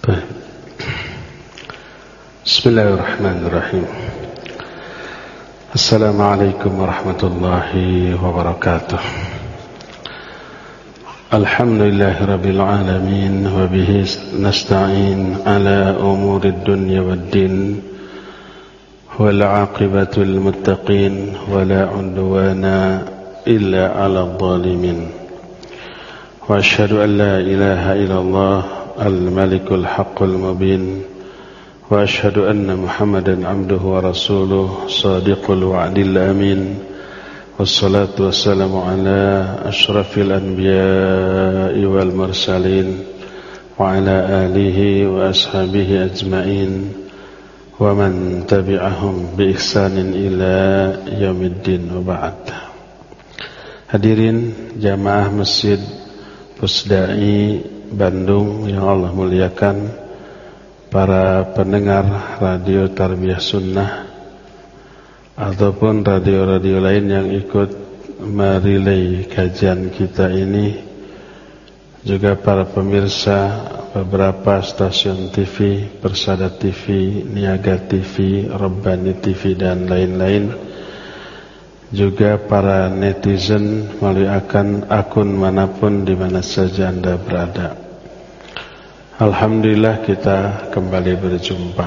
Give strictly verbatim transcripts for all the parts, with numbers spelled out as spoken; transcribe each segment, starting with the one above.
طيب. بسم الله الرحمن الرحيم. السلام عليكم ورحمة الله وبركاته. الحمد لله رب العالمين وبه نستعين على أمور الدنيا والدين والعاقبة للمتقين ولا عدوان إلا على الظالمين وأشهد أن لا إله إلا الله الملك الحق المبين وأشهد أن محمدا عبده ورسوله صادق الوعد الأمين والصلاة والسلام على أشرف الأنبياء والمرسلين وعلى آله وأصحابه أجمعين ومن تبعهم بإحسان إلى يوم الدين وبعد. Hadirin jamaah Masjid Pusdai Bandung yang Allah muliakan, para pendengar radio Tarbiyah Sunnah ataupun radio-radio lain yang ikut merilai kajian kita ini, juga para pemirsa beberapa stasiun T V, Persada T V, Niaga T V, Rabbani T V dan lain-lain, juga para netizen melalui akun, akun manapun di mana saja Anda berada. Alhamdulillah kita kembali berjumpa.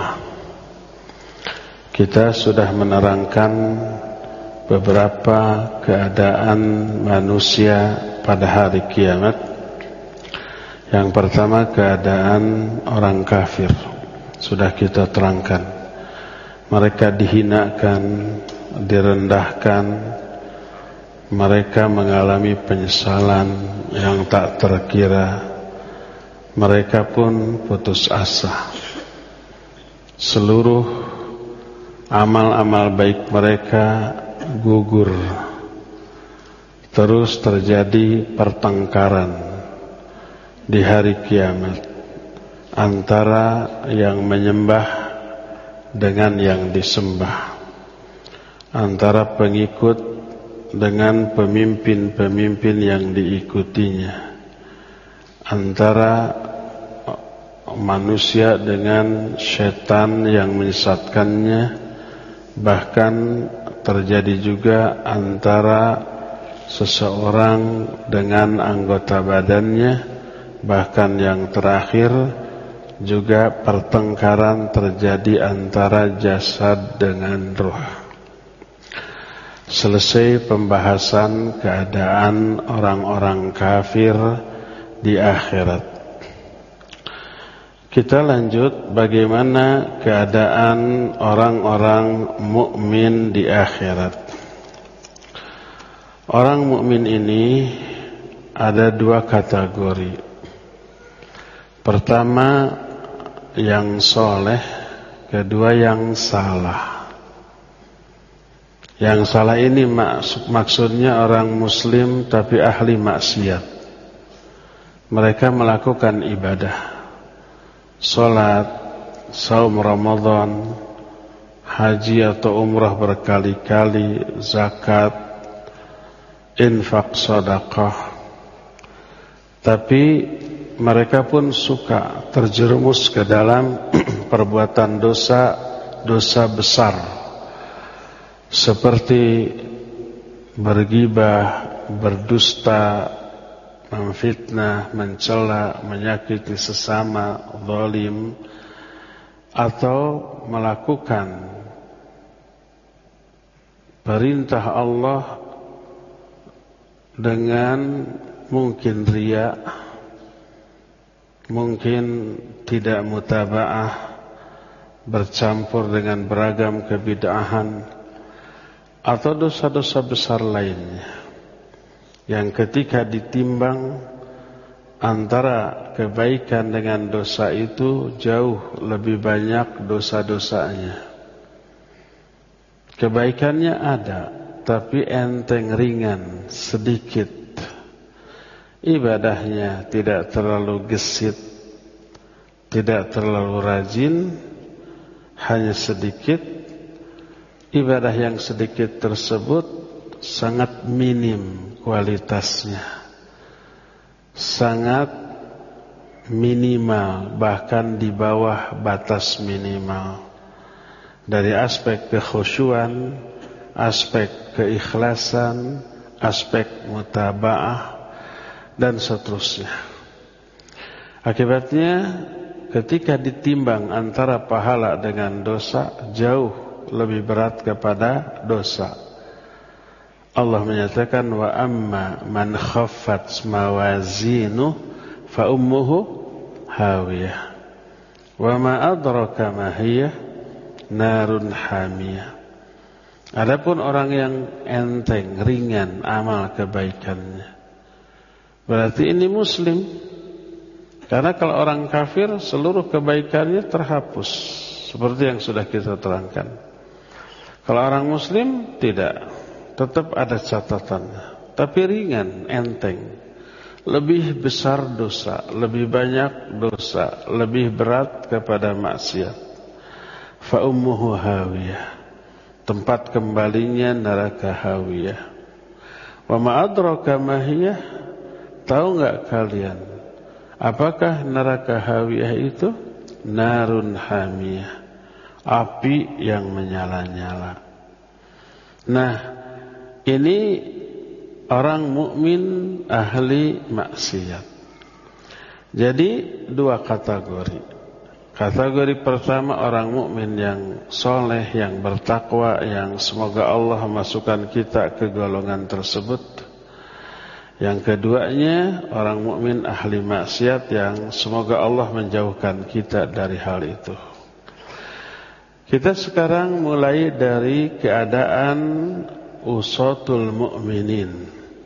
Kita sudah menerangkan beberapa keadaan manusia pada hari kiamat. Yang pertama, keadaan orang kafir sudah kita terangkan. Mereka dihinakan, direndahkan, mereka mengalami penyesalan yang tak terkira. Mereka pun putus asa. Seluruh amal-amal baik mereka gugur. Terus terjadi pertengkaran di hari kiamat antara yang menyembah dengan yang disembah, antara pengikut dengan pemimpin-pemimpin yang diikutinya, antara manusia dengan setan yang menyesatkannya, bahkan terjadi juga antara seseorang dengan anggota badannya, bahkan yang terakhir juga pertengkaran terjadi antara jasad dengan ruh. Selesai pembahasan keadaan orang-orang kafir di akhirat. Kita lanjut bagaimana keadaan orang-orang mukmin di akhirat. Orang mukmin ini ada dua kategori. Pertama yang soleh, kedua yang salah. Yang salah ini maksud, maksudnya orang muslim tapi ahli maksiat. Mereka melakukan ibadah, salat, saum Ramadan, haji atau umrah berkali-kali, zakat, infak, sedekah. Tapi mereka pun suka terjerumus ke dalam perbuatan dosa, dosa besar, seperti bergibah, berdusta, memfitnah, mencela, menyakiti sesama, zalim, atau melakukan perintah Allah dengan mungkin riya, mungkin tidak mutaba'ah, bercampur dengan beragam kebid'ahan, atau dosa-dosa besar lainnya, yang ketika ditimbang antara kebaikan dengan dosa itu jauh lebih banyak dosa-dosanya. Kebaikannya ada, tapi enteng, ringan, sedikit. Ibadahnya tidak terlalu gesit, tidak terlalu rajin, hanya sedikit. Ibadah yang sedikit tersebut sangat minim kualitasnya, sangat minimal, bahkan di bawah batas minimal. Dari aspek kekhusyuan, aspek keikhlasan, aspek mutaba'ah, dan seterusnya. Akibatnya ketika ditimbang antara pahala dengan dosa, jauh lebih berat kepada dosa. Allah menyatakan, wa amma man khaffat mawazinu fa ummuhu hawiyah wa ma adraka ma hiya narun hamiyah. Adapun orang yang enteng, ringan amal kebaikannya, berarti ini muslim. Karena kalau orang kafir seluruh kebaikannya terhapus, seperti yang sudah kita terangkan. Kalau orang muslim tidak, tetap ada catatannya, tapi ringan, enteng. Lebih besar dosa, lebih banyak dosa, lebih berat kepada maksiat. Fa ummuhu hawiyah, tempat kembalinya neraka hawiyah. Wa ma adraka ma hiya, tahu enggak kalian apakah neraka hawiyah itu? Narun hamiyah, api yang menyala-nyala. Nah, ini orang mukmin ahli maksiat. Jadi dua kategori. Kategori pertama orang mukmin yang soleh, yang bertakwa, yang semoga Allah masukkan kita ke golongan tersebut. Yang keduanya orang mukmin ahli maksiat yang semoga Allah menjauhkan kita dari hal itu. Kita sekarang mulai dari keadaan usatul mukminin.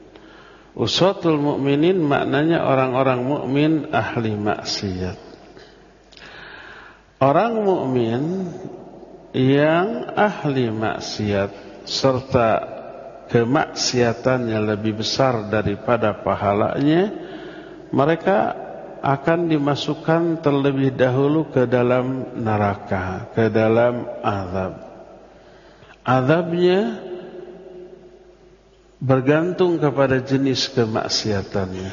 Usatul mukminin maknanya orang-orang mukmin ahli maksiat. Orang mukmin yang ahli maksiat serta kemaksiatannya lebih besar daripada pahalanya, mereka akan dimasukkan terlebih dahulu ke dalam neraka, ke dalam azab. Azabnya bergantung kepada jenis kemaksiatannya.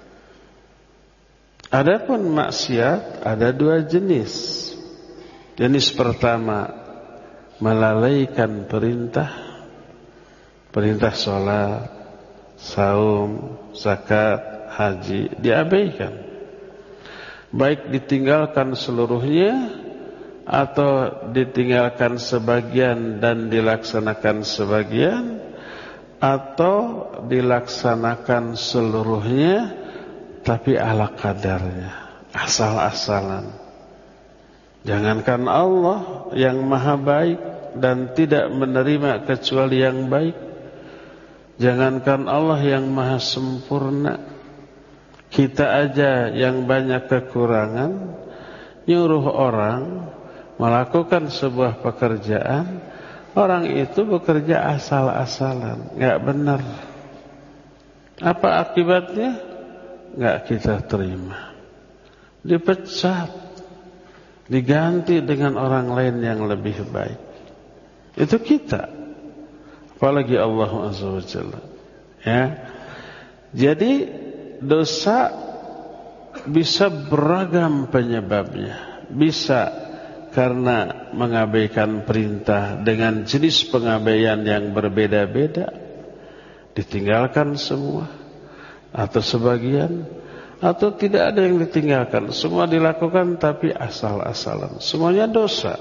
Adapun maksiat ada dua jenis. Jenis pertama, melalaikan perintah, perintah sholat, saum, zakat, haji, diabaikan. Baik ditinggalkan seluruhnya atau ditinggalkan sebagian dan dilaksanakan sebagian, atau dilaksanakan seluruhnya tapi ala kadarnya, asal-asalan. Jangankan Allah yang maha baik dan tidak menerima kecuali yang baik, jangankan Allah yang maha sempurna, kita aja yang banyak kekurangan nyuruh orang melakukan sebuah pekerjaan, orang itu bekerja asal-asalan, gak benar. Apa akibatnya? Gak kita terima, dipecat, diganti dengan orang lain yang lebih baik. Itu kita, apalagi Allah Azza wa Jalla. Ya. Jadi dosa bisa beragam penyebabnya. Bisa karena mengabaikan perintah dengan jenis pengabaian yang berbeda-beda, ditinggalkan semua atau sebagian, atau tidak ada yang ditinggalkan, semua dilakukan tapi asal-asalan, semuanya dosa.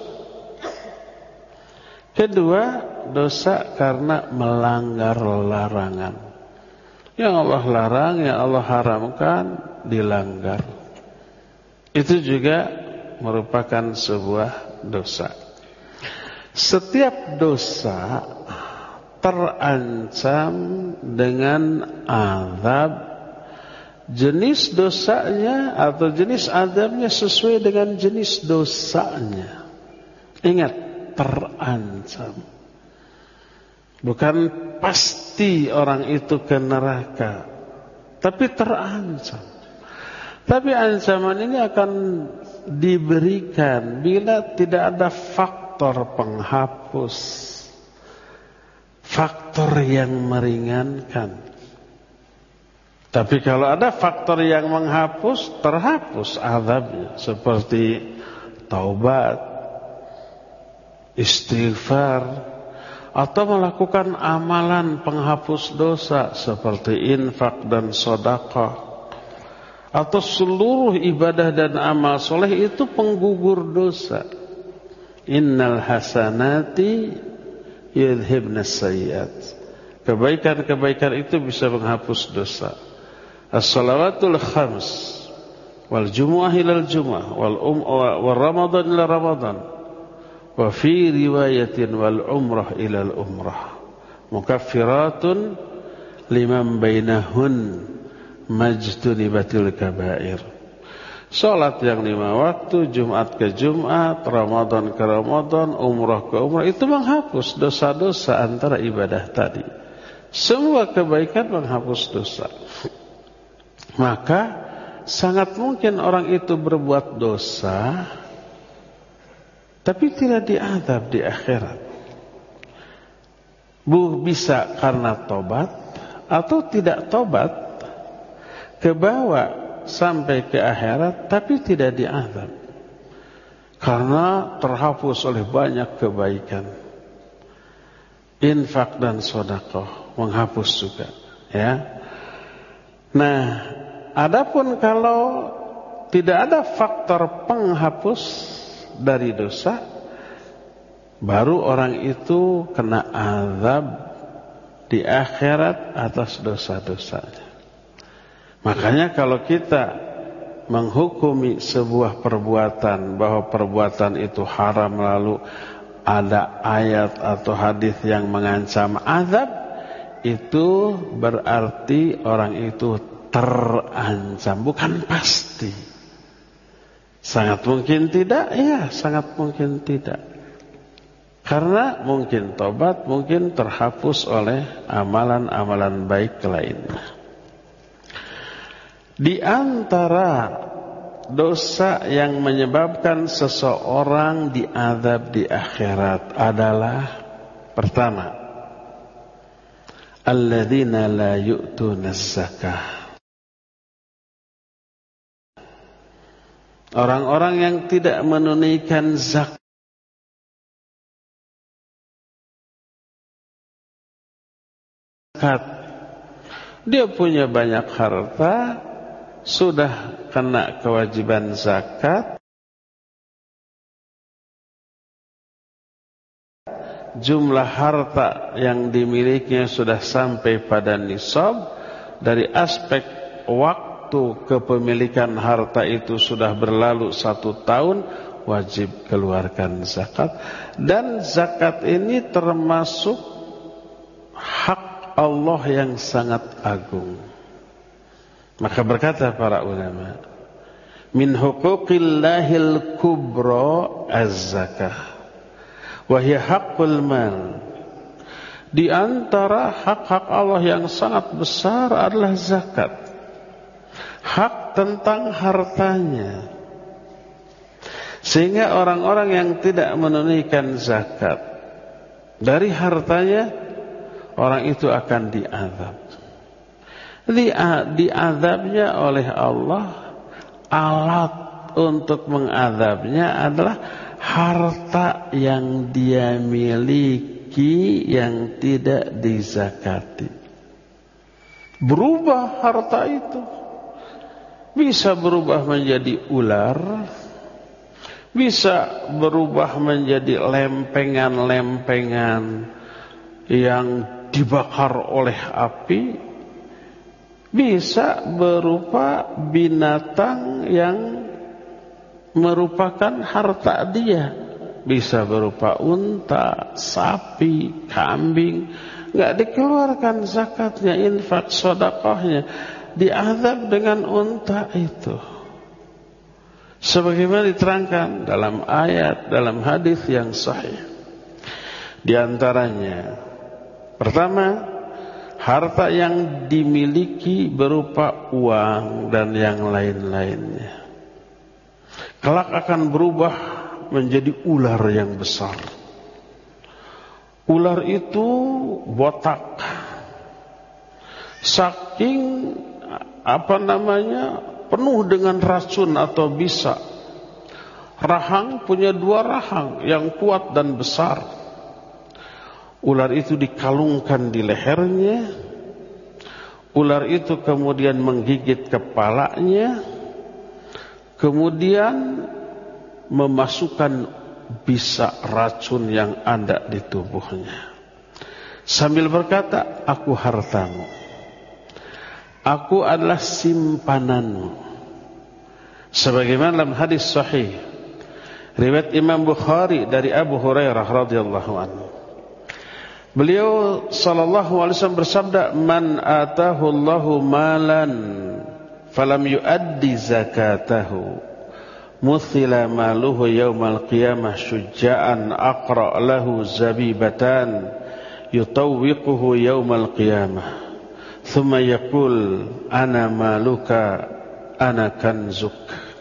Kedua, dosa karena melanggar larangan. Yang Allah larang, yang Allah haramkan, dilanggar. Itu juga merupakan sebuah dosa. Setiap dosa terancam dengan azab. Jenis dosanya atau jenis azabnya sesuai dengan jenis dosanya. Ingat, terancam. Bukan pasti orang itu ke neraka, tapi terancam. Tapi ancaman ini akan diberikan bila tidak ada faktor penghapus, faktor yang meringankan. Tapi kalau ada faktor yang menghapus, terhapus azabnya, seperti taubat, istighfar, atau melakukan amalan penghapus dosa seperti infak dan sedekah, atau seluruh ibadah dan amal soleh itu penggugur dosa. Innal hasanati yudhibnas sayyiat. Kebaikan-kebaikan itu bisa menghapus dosa. As-salawatul khams wal jumu'ah ilal jumu'ah wal um wal ramadan ila ramadan wa fi riwayatin wal umrah ilal umrah mukaffiratun liman bainahun majtunibatil kabair. Salat yang lima waktu, Jumat ke Jumat, Ramadan ke Ramadan, umrah ke umrah, itu menghapus dosa-dosa antara ibadah tadi. Semua kebaikan menghapus dosa. Maka sangat mungkin orang itu berbuat dosa tapi tidak diazab di akhirat. Bu bisa karena tobat atau tidak tobat, kebawa sampai ke akhirat tapi tidak diazab karena terhapus oleh banyak kebaikan. Infak dan sedekah menghapus juga, ya. Nah, adapun kalau tidak ada faktor penghapus dari dosa, baru orang itu kena azab di akhirat atas dosa-dosanya. Makanya kalau kita menghukumi sebuah perbuatan bahwa perbuatan itu haram, lalu ada ayat atau hadis yang mengancam azab, itu berarti orang itu terancam, bukan pasti. Sangat mungkin tidak, ya sangat mungkin tidak. Karena mungkin tobat, mungkin terhapus oleh amalan-amalan baik lainnya. Di antara dosa yang menyebabkan seseorang diazab di akhirat adalah pertama, alladzina la yu'tunaz zakah. Orang-orang yang tidak menunaikan zakat. Dia punya banyak harta, sudah kena kewajiban zakat, jumlah harta yang dimilikinya sudah sampai pada nisab. Dari aspek waktu kepemilikan harta itu sudah berlalu satu tahun, wajib keluarkan zakat. Dan zakat ini termasuk hak Allah yang sangat agung. Maka berkata para ulama, min huquqillahil kubra az-zakah wa hiya haqqul mal. Di antara hak-hak Allah yang sangat besar adalah zakat. Hak tentang hartanya. Sehingga orang-orang yang tidak menunaikan zakat dari hartanya, orang itu akan diazab. Diazabnya oleh Allah, alat untuk mengazabnya adalah harta yang dia miliki yang tidak dizakati. Berubah harta itu, bisa berubah menjadi ular, bisa berubah menjadi lempengan-lempengan yang dibakar oleh api, bisa berupa binatang yang merupakan harta dia, bisa berupa unta, sapi, kambing, nggak dikeluarkan zakatnya, infak, sedekahnya, diazab dengan unta itu. Sebagaimana diterangkan dalam ayat, dalam hadis yang sahih. Di antaranya, pertama, harta yang dimiliki berupa uang dan yang lain-lainnya, kelak akan berubah menjadi ular yang besar. Ular itu botak, saking apa namanya, penuh dengan racun atau bisa. Rahang punya dua rahang yang kuat dan besar. Ular itu dikalungkan di lehernya. Ular itu kemudian menggigit kepalanya. Kemudian memasukkan bisa racun yang ada di tubuhnya. Sambil berkata, aku hartamu. Aku adalah simpananmu. Sebagaimana dalam hadis sahih riwayat Imam Bukhari dari Abu Hurairah radhiyallahu anhu. Beliau sallallahu alaihi wasallam bersabda, "Man atahu Allahu malan falam yuaddi zakatahu, muthila maluhu yaumal qiyamah syuja'an aqra' lahu zabibatan yutawwiquhu yaumal qiyamah. Thumma yaqul ana maluka ana kanzuk."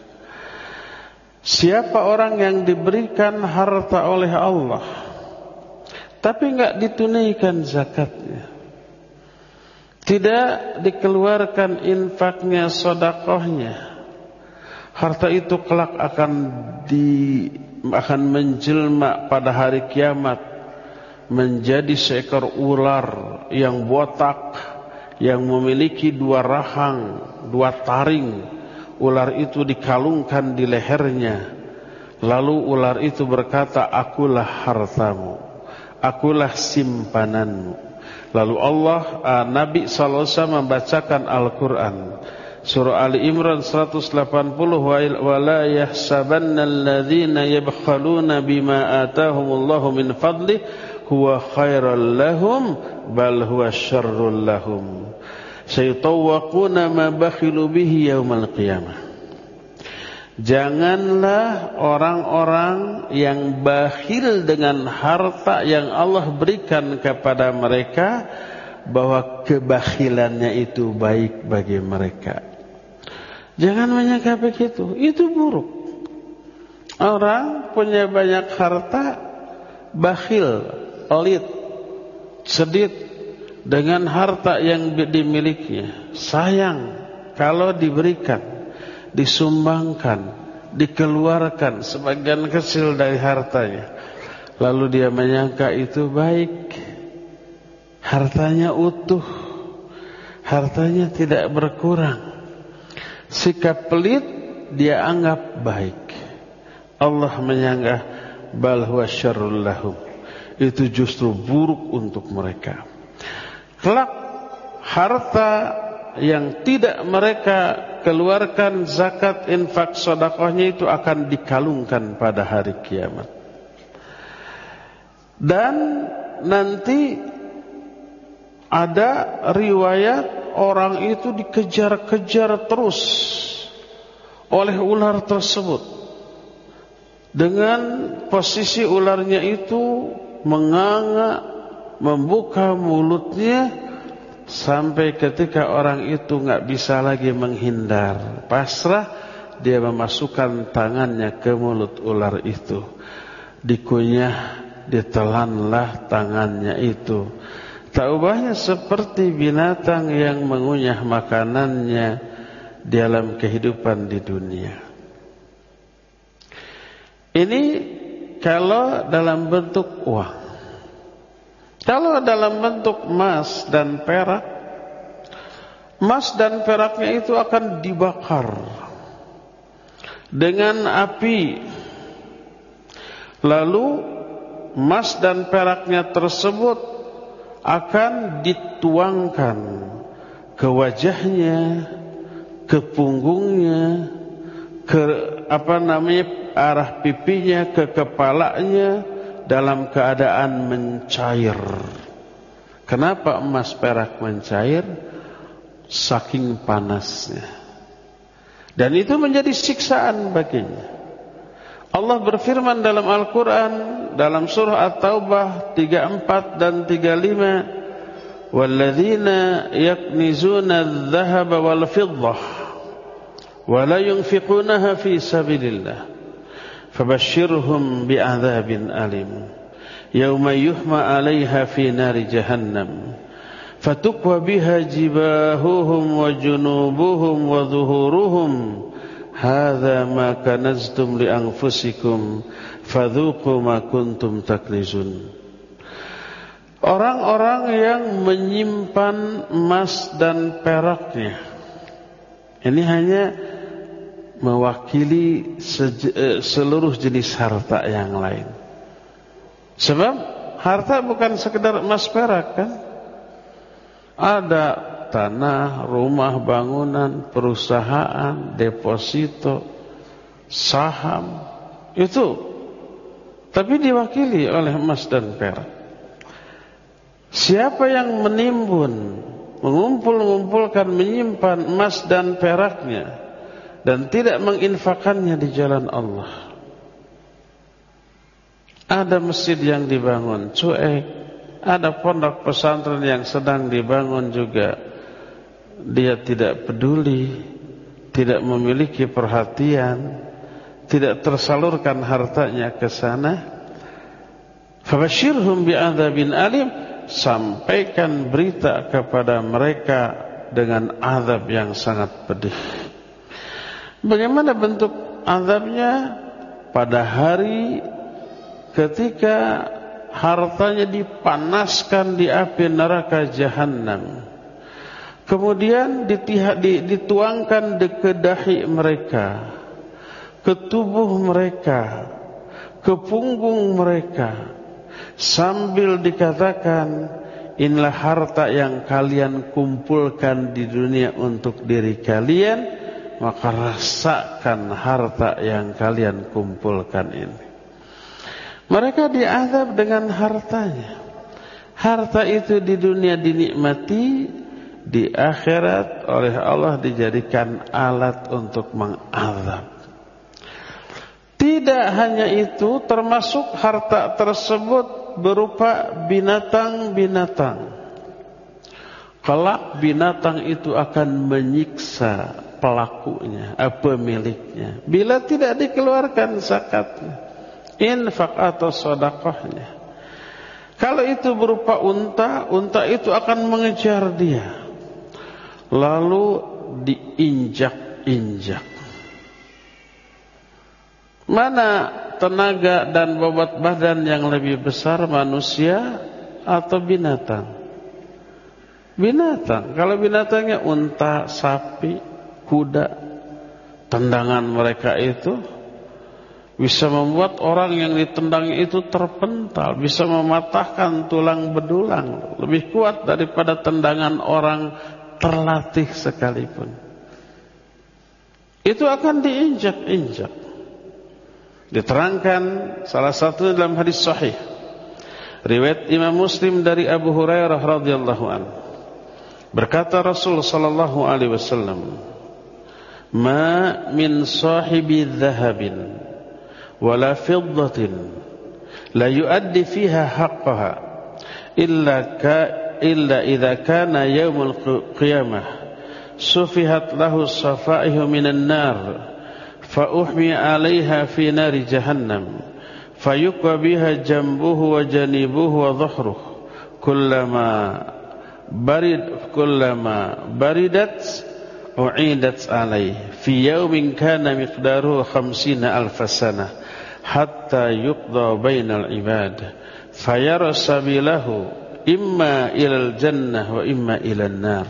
Siapa orang yang diberikan harta oleh Allah tapi enggak ditunaikan zakatnya, tidak dikeluarkan infaknya, sedekahnya, harta itu kelak akan di akan menjelma pada hari kiamat menjadi seekor ular yang botak, yang memiliki dua rahang, dua taring. Ular itu dikalungkan di lehernya. Lalu ular itu berkata, akulah hartamu, akulah simpananmu. Lalu Allah, uh, Nabi sallallahu alaihi wasallam membacakan Al-Quran surah Ali Imran seratus delapan puluh, wa la yahsabanna alladhina yabkhaluna bima atahumullahu min fadlih huwa khairal lahum bal huwa syarrul lahum sayutawwaquna ma bakhilu bihi yaumal qiyamah. Janganlah orang-orang yang bakhil dengan harta yang Allah berikan kepada mereka, bahwa kebakhilannya itu baik bagi mereka. Jangan menyangka begitu, itu buruk. Orang punya banyak harta, bakhil, pelit, sedit dengan harta yang dimilikinya. Sayang kalau diberikan, disumbangkan, dikeluarkan sebagian kecil dari hartanya, lalu dia menyangka itu baik. Hartanya utuh, hartanya tidak berkurang. Sikap pelit dia anggap baik. Allah menyangka bal huwa syarrul lahum, itu justru buruk untuk mereka. Kelak harta yang tidak mereka keluarkan zakat, infak, sedekahnya itu akan dikalungkan pada hari kiamat. Dan nanti ada riwayat orang itu dikejar-kejar terus oleh ular tersebut. Dengan posisi ularnya itu menganga, membuka mulutnya, sampai ketika orang itu enggak bisa lagi menghindar, pasrah, dia memasukkan tangannya ke mulut ular itu. Dikunyah, ditelanlah tangannya itu. Tak ubahnya seperti binatang yang mengunyah makanannya dalam kehidupan di dunia. Ini kalau dalam bentuk uang. Kalau dalam bentuk emas dan perak, emas dan peraknya itu akan dibakar dengan api. Lalu emas dan peraknya tersebut akan dituangkan ke wajahnya, ke punggungnya, ke apa namanya arah pipinya, ke kepalanya, dalam keadaan mencair. Kenapa emas perak mencair? Saking panasnya. Dan itu menjadi siksaan baginya. Allah berfirman dalam Al-Quran, dalam surah At-Taubah tiga puluh empat dan tiga puluh lima, "Walladzina yaknizuna adh-dhahaba wal fiddah wa la yunfiqunaha fi sabilillah fabashshirhum bi'adzabin alim yawma yuhma 'alaiha fi nari jahannam fatukwa biha jibahuhum wa junubuhum wa zuhuruhum hadza ma kanaztum li anfusikum fadzuqu ma kuntum taknizun. Orang-orang yang menyimpan emas dan peraknya, ini hanya mewakili seluruh jenis harta yang lain. Sebab harta bukan sekedar emas perak kan? Ada tanah, rumah, bangunan, perusahaan, deposito, saham, itu. Tapi diwakili oleh emas dan perak. Siapa yang menimbun, mengumpul-ngumpulkan, menyimpan emas dan peraknya dan tidak menginfakannya di jalan Allah. Ada masjid yang dibangun cuek, ada pondok pesantren yang sedang dibangun juga dia tidak peduli, tidak memiliki perhatian, tidak tersalurkan hartanya ke sana. Fabashirhum bi'adzabin alim, sampaikan berita kepada mereka dengan azab yang sangat pedih. Bagaimana bentuk azabnya? Pada hari ketika hartanya dipanaskan di api neraka jahanam, kemudian dituangkan ke dahi mereka, ke tubuh mereka, ke punggung mereka, sambil dikatakan, inilah harta yang kalian kumpulkan di dunia untuk diri kalian, maka rasakan harta yang kalian kumpulkan ini. Mereka diazab dengan hartanya. Harta itu di dunia dinikmati, di akhirat oleh Allah dijadikan alat untuk mengazab. Tidak hanya itu, termasuk harta tersebut berupa binatang-binatang. Kelak binatang itu akan menyiksa pelakunya, pemiliknya, bila tidak dikeluarkan zakatnya, infak atau sedekahnya. Kalau itu berupa unta, unta itu akan mengejar dia, lalu diinjak-injak. Mana tenaga dan bobot badan yang lebih besar, manusia atau binatang? Binatang. Kalau binatangnya unta, sapi, kuda, tendangan mereka itu bisa membuat orang yang ditendang itu terpental, bisa mematahkan tulang bedulang, lebih kuat daripada tendangan orang terlatih sekalipun. Itu akan diinjak-injak. Diterangkan salah satu dalam hadis sahih riwayat Imam Muslim dari Abu Hurairah radhiyallahu anhu, berkata Rasul sallallahu alaihi wasallam, "Ma min sahibi dhahabin wala fiddatin la yuaddi fiha haqqaha illa ka illa idza kana yaumul qiyamah sufihat lahu safaihu minan nar فأحمي عليها في نار جهنم فيكوى بها جنبه وجنبه وظهره كلما برد كلما بردت أعيدت عليه في يوم كان مقداره خمسين ألف سنة حتى يقضى بين العباد فيرى سبيله إما إلى الجنة وإما إلى النار."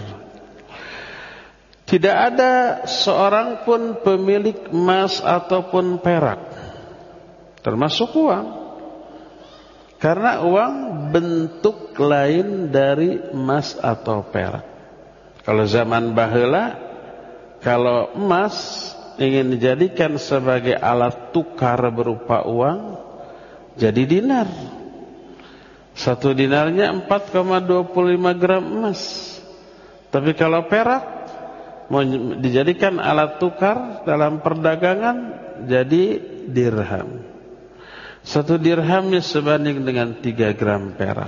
Tidak ada seorang pun pemilik emas ataupun perak, termasuk uang, karena uang bentuk lain dari emas atau perak. Kalau zaman baheula, kalau emas ingin dijadikan sebagai alat tukar berupa uang, jadi dinar. Satu dinarnya empat koma dua puluh lima gram emas. Tapi kalau perak mau dijadikan alat tukar dalam perdagangan, jadi dirham. Satu dirhamnya sebanding dengan tiga gram perak.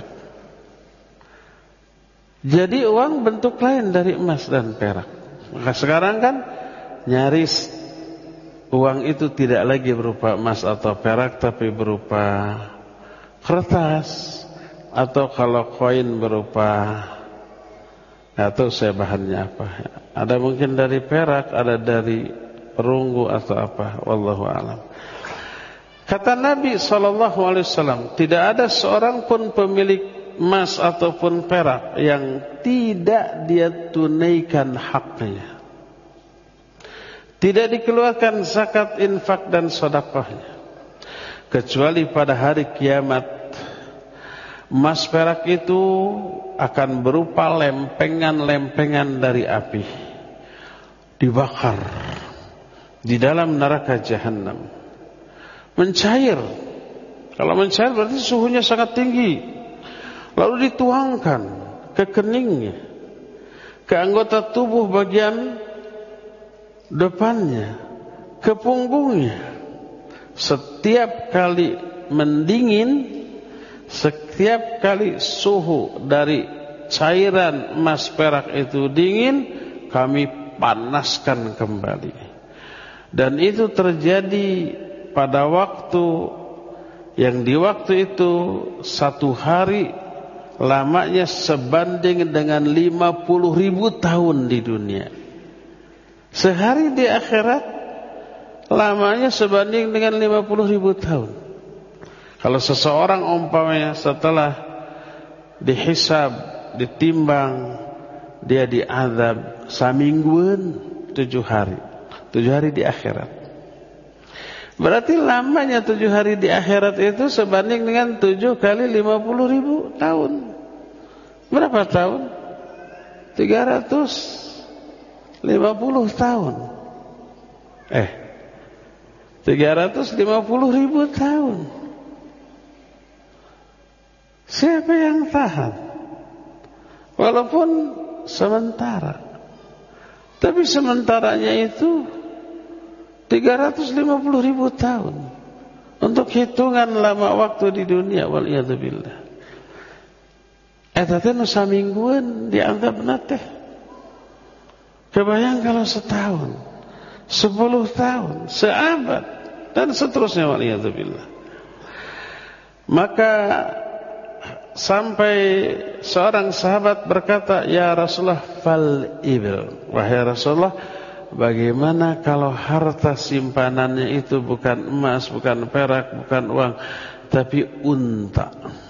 Jadi uang bentuk lain dari emas dan perak. Maka sekarang kan nyaris uang itu tidak lagi berupa emas atau perak, tapi berupa kertas, atau kalau koin berupa Nggak tahu saya bahannya apa. Ada mungkin dari perak, ada dari perunggu atau apa. Wallahu a'lam. Kata Nabi shallallahu alaihi wasallam, tidak ada seorang pun pemilik emas ataupun perak yang tidak dia tunaikan haknya, tidak dikeluarkan zakat, infak dan sedekahnya, kecuali pada hari kiamat emas perak itu akan berupa lempengan-lempengan dari api, dibakar di dalam neraka jahanam, mencair. Kalau mencair berarti suhunya sangat tinggi, lalu dituangkan ke keningnya, ke anggota tubuh bagian depannya, ke punggungnya. Setiap kali mendingin, setiap kali suhu dari cairan emas perak itu dingin, kami panaskan kembali. Dan itu terjadi pada waktu yang di waktu itu satu hari lamanya sebanding dengan lima puluh ribu tahun di dunia. Sehari di akhirat lamanya sebanding dengan lima puluh ribu tahun. Kalau seseorang umpamanya setelah dihisab, ditimbang, dia diazab samingguan tujuh hari, tujuh hari di akhirat. Berarti lamanya tujuh hari di akhirat itu sebanding dengan tujuh kali lima puluh ribu tahun. Berapa tahun? Tiga ratus lima puluh tahun. Eh, tiga ratus lima puluh ribu tahun. Siapa yang tahan? Walaupun sementara, tapi sementaranya itu tiga ratus lima puluh ribu tahun. Untuk hitungan lama waktu di dunia, waliyadzubillah. Eta teh nu samingguan dianggap nateh. Kebayang kalau setahun, sepuluh tahun, seabad, dan seterusnya, waliyadzubillah. Maka sampai seorang sahabat berkata, ya Rasulullah, fal ibil, wahai Rasulullah, bagaimana kalau harta simpanannya itu bukan emas, bukan perak, bukan uang, tapi unta?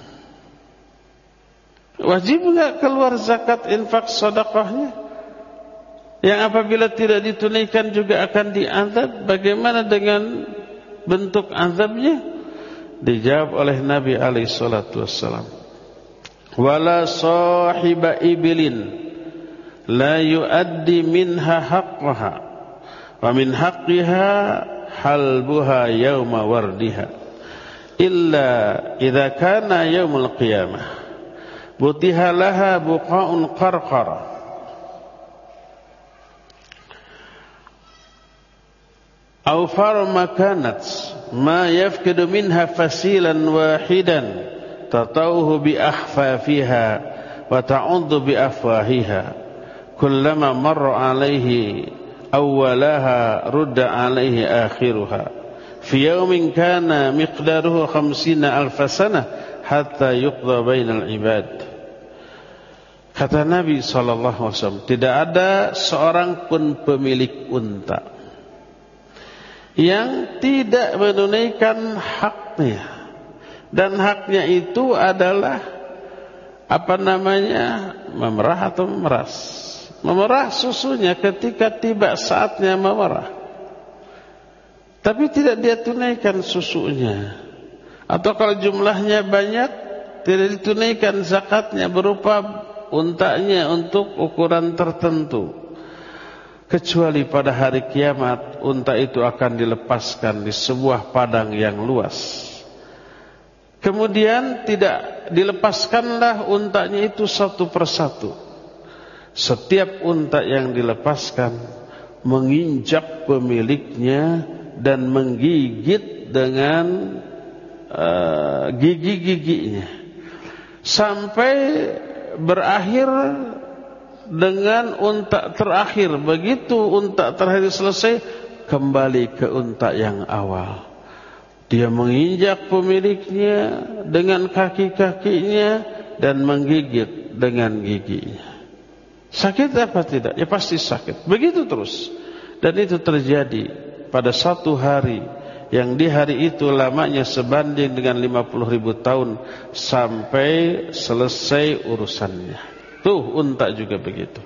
Wajib enggak keluar zakat, infak, sedekahnya? Yang apabila tidak ditunaikan juga akan diazab. Bagaimana dengan bentuk azabnya? Dijawab oleh Nabi alaihi salatu wassalam, wala sahiba ibilin la yuaddi minha haqqaha wa min haqqiha halbuha yawma wardiha illa idza kana yaumul qiyamah butiha laha buqa'un qarqara aw far makanat ma yafqidu minha fasilan wahidan tatauhu bi akhfafiha wa ta'uddu bi afwahiha kullama marra alaihi awwalaha rudda alaihi akhiruha fi yawmin kana miqdaruhu khamsina alfa sanah hatta yuqda bainal ibad. Kata Nabi sallallahu alaihi wasallam, tidak ada seorang pun pemilik unta yang tidak menunaikan haknya. Dan haknya itu adalah apa namanya, memerah atau memeras. Memerah susunya ketika tiba saatnya memerah, tapi tidak dia tunaikan susunya. Atau kalau jumlahnya banyak, tidak ditunaikan zakatnya berupa untanya untuk ukuran tertentu. Kecuali pada hari kiamat, unta itu akan dilepaskan di sebuah padang yang luas. Kemudian tidak dilepaskanlah untanya itu satu persatu. Setiap unta yang dilepaskan menginjak pemiliknya dan menggigit dengan uh, gigi-giginya sampai berakhir dengan unta terakhir. Begitu unta terakhir selesai, kembali ke unta yang awal. Dia menginjak pemiliknya dengan kaki-kakinya dan menggigit dengan giginya Sakit apa tidak? Ya pasti sakit. Begitu terus. Dan itu terjadi pada satu hari, yang di hari itu lamanya sebanding dengan lima puluh ribu tahun sampai selesai urusannya. Tuh unta juga begitu.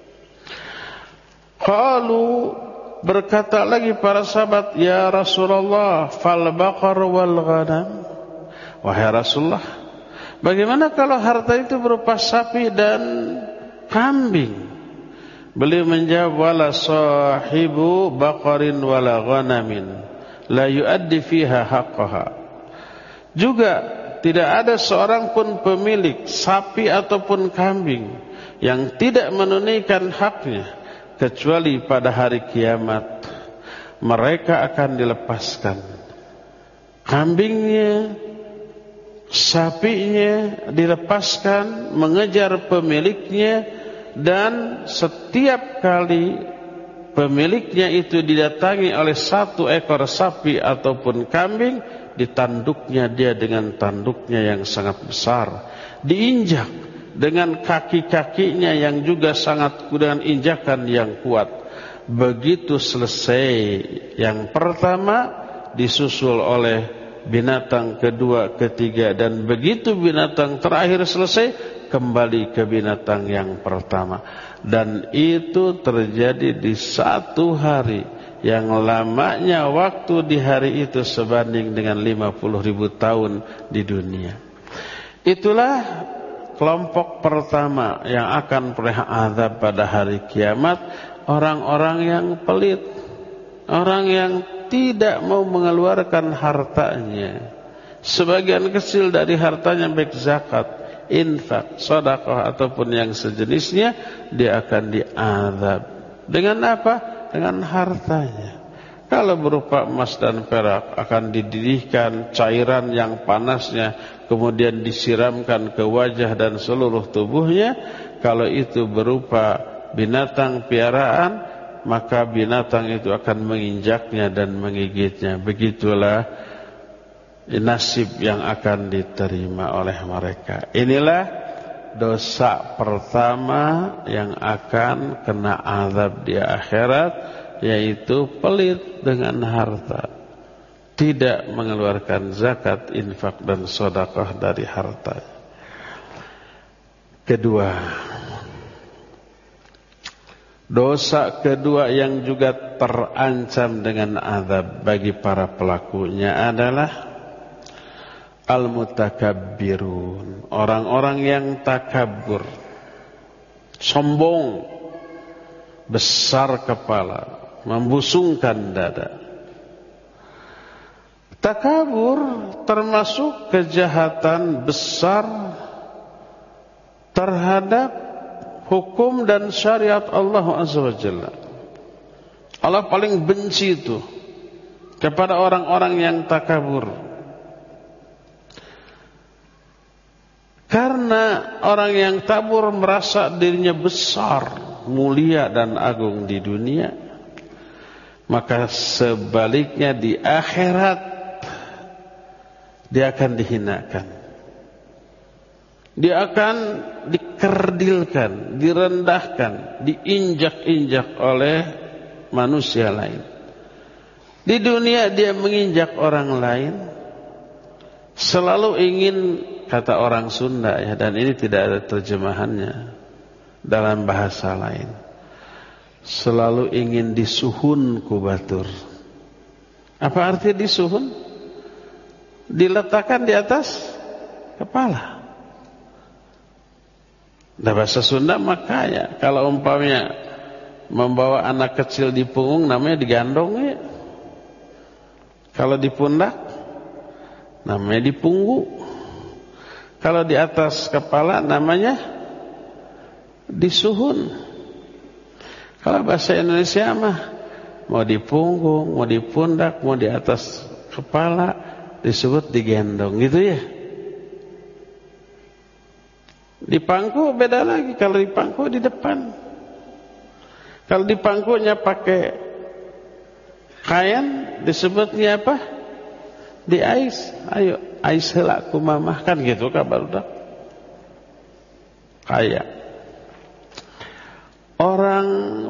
Qalu, berkata lagi para sahabat, ya Rasulullah, fal baqar wal ghanam. Wahai Rasulullah, bagaimana kalau harta itu berupa sapi dan kambing? Beliau menjawab, wala sahibu baqarin wala ghanamin la yuaddi fiha haqqaha. Juga tidak ada seorang pun pemilik sapi ataupun kambing yang tidak menunaikan haknya, kecuali pada hari kiamat mereka akan dilepaskan. Kambingnya, sapinya dilepaskan mengejar pemiliknya, dan setiap kali pemiliknya itu didatangi oleh satu ekor sapi ataupun kambing, ditanduknya dia dengan tanduknya yang sangat besar, diinjak dengan kaki-kakinya yang juga sangat dengan injakan yang kuat. Begitu selesai yang pertama, disusul oleh binatang kedua, ketiga, dan begitu binatang terakhir selesai, kembali ke binatang yang pertama. Dan itu terjadi di satu hari yang lamanya waktu di hari itu sebanding dengan lima puluh ribu tahun di dunia. Itulah kelompok pertama yang akan peroleh azab pada hari kiamat, orang-orang yang pelit, orang yang tidak mau mengeluarkan hartanya. Sebagian kecil dari hartanya, baik zakat, infak, sedekah ataupun yang sejenisnya, dia akan diazab. Dengan apa? Dengan hartanya. Kalau berupa emas dan perak, akan dididihkan cairan yang panasnya, kemudian disiramkan ke wajah dan seluruh tubuhnya. Kalau itu berupa binatang piaraan, maka binatang itu akan menginjaknya dan menggigitnya. Begitulah nasib yang akan diterima oleh mereka. Inilah dosa pertama yang akan kena azab di akhirat, yaitu pelit dengan harta, tidak mengeluarkan zakat, infak dan sedekah dari harta. Kedua, dosa kedua yang juga terancam dengan azab bagi para pelakunya adalah al-mutakabbirun, orang-orang yang takabur, sombong, besar kepala, membusungkan dada. Takabur termasuk kejahatan besar terhadap hukum dan syariat Allah Azza wa Jalla. Allah paling benci itu kepada orang-orang yang takabur. Karena orang yang takabur merasa dirinya besar, mulia dan agung di dunia, maka sebaliknya di akhirat dia akan dihinakan. Dia akan dikerdilkan, direndahkan, diinjak-injak oleh manusia lain. Di dunia dia menginjak orang lain, selalu ingin, kata orang Sunda ya, dan ini tidak ada terjemahannya dalam bahasa lain, selalu ingin disuhun ku batur. Apa arti disuhun? Diletakkan di atas kepala. Nah, bahasa Sunda makanya kalau umpamanya membawa anak kecil di punggung namanya digandong ya. Kalau di pundak namanya dipunggu. Kalau di atas kepala namanya disuhun. Kalau bahasa Indonesia mah mau di punggung, mau di pundak, mau di atas kepala disebut digendong gitu ya. Di pangku beda lagi. Kalau di pangku di depan. Kalau di pangkunya pakai kain disebutnya apa? Di ais. Ayo ais heula ku mamah, kan gitu kabar udah. Kayak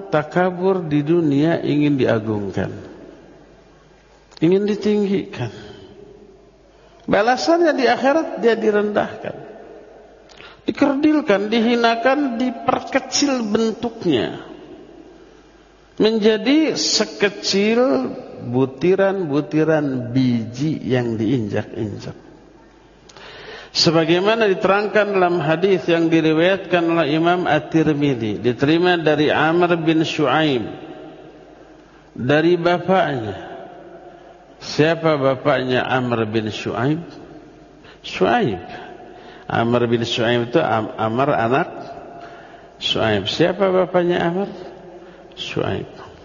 takabur di dunia ingin diagungkan, ingin ditinggikan. Balasannya di akhirat dia direndahkan, dikerdilkan, dihinakan, diperkecil bentuknya menjadi sekecil butiran-butiran biji yang diinjak-injak. Sebagaimana diterangkan dalam hadis yang diriwayatkan oleh Imam At-Tirmidzi, diterima dari Amr bin Shu'aib dari bapaknya. Siapa bapaknya Amr bin Shu'aib? Shu'aib. Amr bin Shu'aib itu Am Amr anak Shu'aib. Siapa bapaknya Amr? Shu'aib.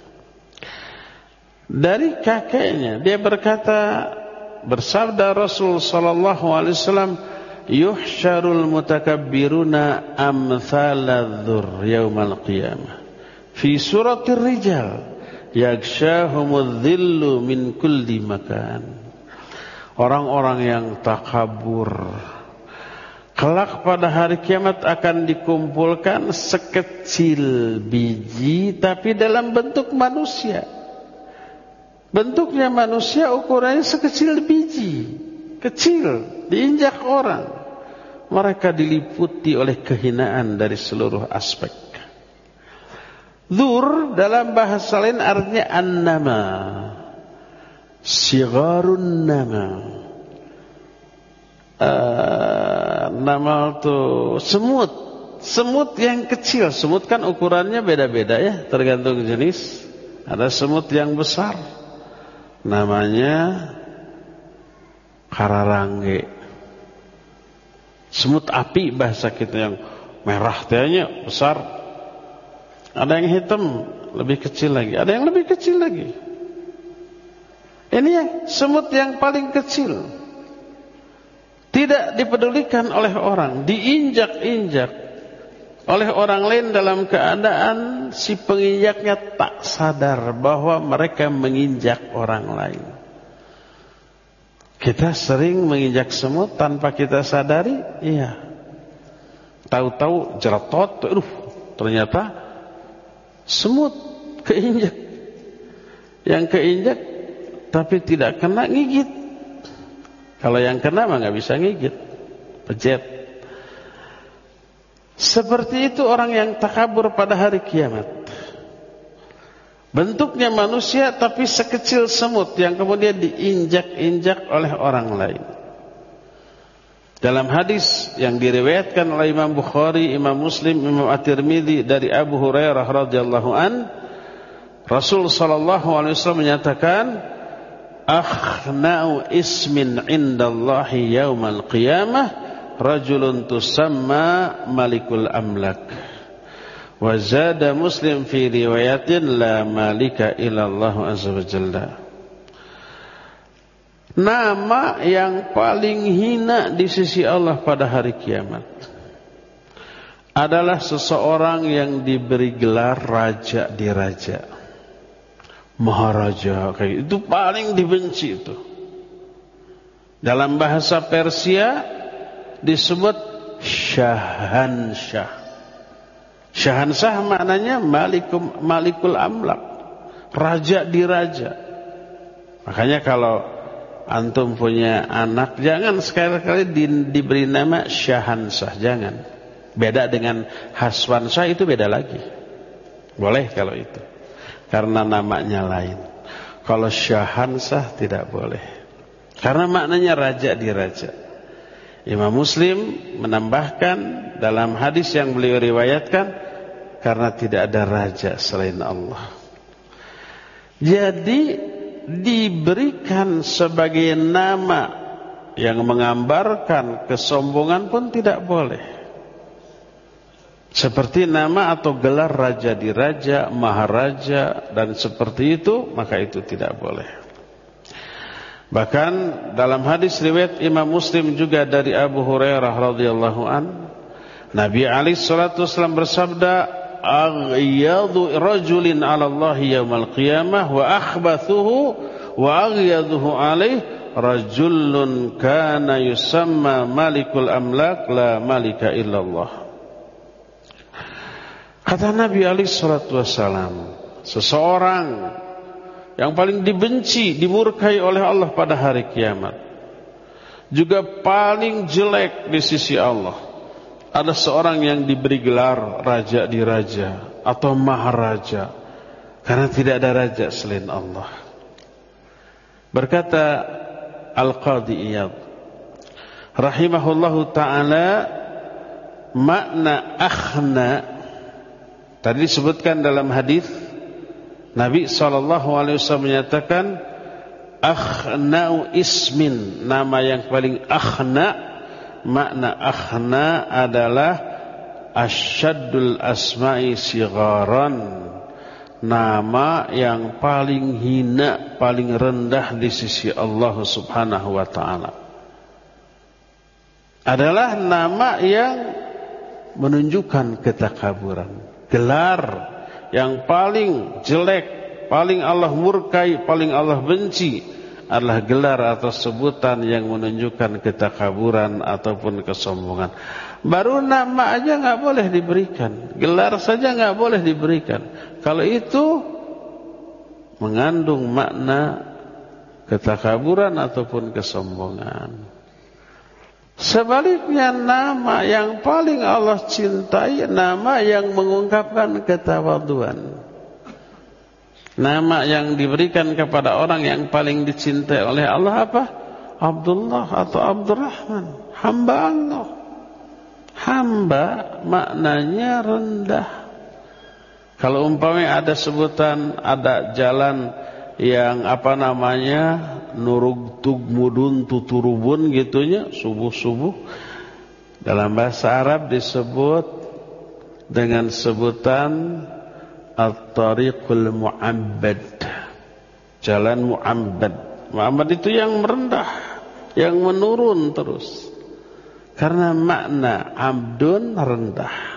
Dari kakeknya dia berkata, bersabda Rasul sallallahu alaihi wasallam, yuhsyarul mutakabbiruna amthaladh-dhur yaumal qiyamah fi suratir rijal yakshahumudz dhillu min kulli makan. Orang-orang yang takabur kelak pada hari kiamat akan dikumpulkan sekecil biji tapi dalam bentuk manusia. Bentuknya manusia, ukurannya sekecil biji, kecil, diinjak orang. Mereka diliputi oleh kehinaan dari seluruh aspek. Dzur dalam bahasa lain artinya an-nama, sigharun nama. Uh, nama itu semut, semut yang kecil. Semut kan ukurannya beda-beda ya, tergantung jenis. Ada semut yang besar, namanya kararangge. Semut api bahasa kita, yang merah tehnya besar. Ada yang hitam lebih kecil lagi, ada yang lebih kecil lagi. Ini yang semut yang paling kecil, tidak dipedulikan oleh orang, diinjak-injak oleh orang lain dalam keadaan si penginjaknya tak sadar bahwa mereka menginjak orang lain. Kita sering menginjak semut tanpa kita sadari, iya. Tahu-tahu jeratot, aduh, ternyata semut keinjak. Yang keinjak tapi tidak kena, gigit. Kalau yang kena mah nggak bisa ngigit, pejet. Seperti itu orang yang takabur pada hari kiamat. Bentuknya manusia tapi sekecil semut yang kemudian diinjak-injak oleh orang lain. Dalam hadis yang diriwayatkan oleh Imam Bukhari, Imam Muslim, Imam At-Tirmidzi dari Abu Hurairah radhiyallahu an, Rasul sallallahu alaihi wasallam menyatakan, akhna'u ismin indallahi yaumal qiyamah rajulun tusamma malikul amlak. Wa zada Muslim fi riwayatin la malika illallah azza wa jalla. Nama yang paling hina di sisi Allah pada hari kiamat adalah seseorang yang diberi gelar raja di raja, maharaja, kayak itu paling dibenci itu. Dalam bahasa Persia disebut Syahansyah. Syahansyah maknanya malikum, malikul amlak, raja di raja. Makanya kalau antum punya anak, jangan sekali-kali di, diberi nama Syahansyah, jangan. Beda dengan Haswansyah, itu beda lagi. Boleh kalau itu, karena namanya lain. Kalau Syahansyah tidak boleh, karena maknanya raja di raja. Imam Muslim menambahkan dalam hadis yang beliau riwayatkan, karena tidak ada raja selain Allah. Jadi diberikan sebagai nama yang menggambarkan kesombongan pun tidak boleh. Seperti nama atau gelar raja di raja, maharaja, dan seperti itu, maka itu tidak boleh. Bahkan dalam hadis riwayat Imam Muslim juga dari Abu Hurairah radhiyallahu an, Nabi alaihi salatu wasallam bersabda, aghyadu rajulin 'ala Allah yaumal qiyamah wa akhbathuhu wa aghyadhuhu alaihi rajulun kana yusamma malikul amlak la malika illallah. Kata Nabi alaihi salatu wassalam, seseorang yang paling dibenci, dimurkai oleh Allah pada hari kiamat, juga paling jelek di sisi Allah, ada seorang yang diberi gelar raja di raja atau maharaja, karena tidak ada raja selain Allah. Berkata Al-Qadhi Iyad rahimahullahu ta'ala, makna akhna tadi disebutkan dalam hadis, Nabi sallallahu alaihi wasallam menyatakan akhna'u ismin, nama yang paling akhna, makna akhna adalah asyaddul asma'i sigharan, nama yang paling hina, paling rendah di sisi Allah subhanahu wa ta'ala. Adalah nama yang menunjukkan ketakaburan. Gelar yang paling jelek, paling Allah murkai, paling Allah benci adalah gelar atau sebutan yang menunjukkan ketakaburan ataupun kesombongan. Baru nama aja nggak boleh diberikan, gelar saja nggak boleh diberikan. Kalau itu mengandung makna ketakaburan ataupun kesombongan. Sebaliknya, nama yang paling Allah cintai, nama yang mengungkapkan ketawaduan. Nama yang diberikan kepada orang yang paling dicintai oleh Allah apa? Abdullah atau Abdurrahman, hamba Allah. Hamba maknanya rendah. Kalau umpamanya ada sebutan, ada jalan yang apa namanya, nurug tug mudun tuturubun gitunya, subuh-subuh, dalam bahasa Arab disebut dengan sebutan at-tariqul mu'abbad, jalan mu'abbad. Mu'abbad itu yang merendah, yang menurun terus, karena makna abdun rendah.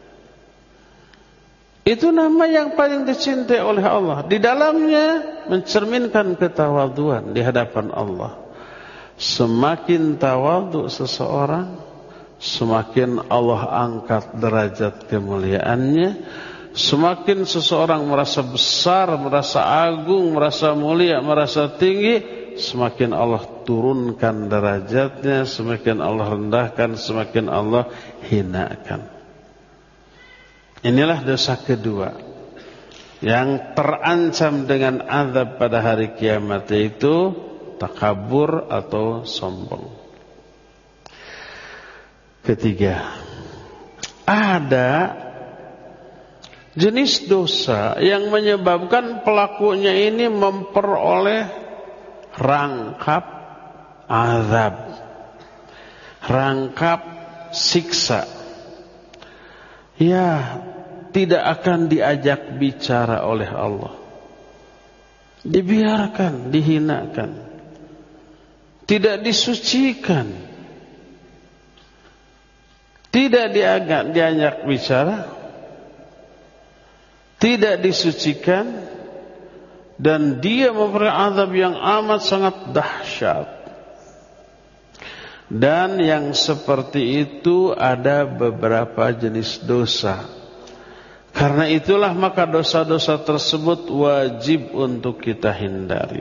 Itu nama yang paling dicintai oleh Allah. Di dalamnya mencerminkan ketawaduan di hadapan Allah. Semakin tawadhu seseorang, semakin Allah angkat derajat kemuliaannya. Semakin seseorang merasa besar, merasa agung, merasa mulia, merasa tinggi, semakin Allah turunkan derajatnya, semakin Allah rendahkan, semakin Allah hinakan. Inilah dosa kedua yang terancam dengan azab pada hari kiamat, yaitu takabur atau sombong. Ketiga, ada jenis dosa yang menyebabkan pelakunya ini memperoleh rangkap azab, rangkap siksa. Ya, tidak akan diajak bicara oleh Allah, dibiarkan, dihinakan, tidak disucikan, tidak diajak, diajak bicara, tidak disucikan, dan dia memberi azab yang amat sangat dahsyat. Dan yang seperti itu ada beberapa jenis dosa. Karena itulah maka dosa-dosa tersebut wajib untuk kita hindari.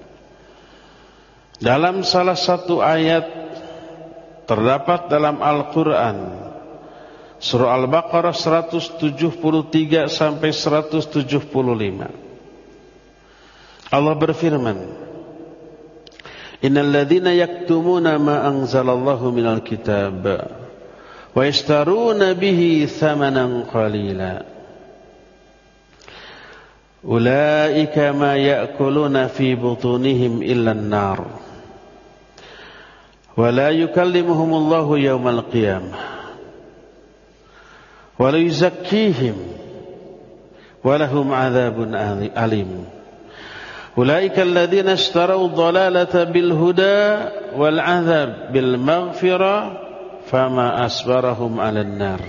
Dalam salah satu ayat terdapat dalam Al-Quran, surah Al-Baqarah seratus tujuh puluh tiga sampai seratus tujuh puluh lima. Allah berfirman, Innal ladzina yaktumuna ma anzalallahu minal kitab wa yashtaruna bihi thamanan qalila ulaika ma ya'kuluna fi butunihim illa an-nar wa la yukallimuhumullahu yawmal qiyamah wa la yuzakkihim wa lahum 'adzabun alim. Ulaika alladziina ishtarau dhalalata bil huda wal 'adzab bil maghfirah fama asbarahum 'alan nar.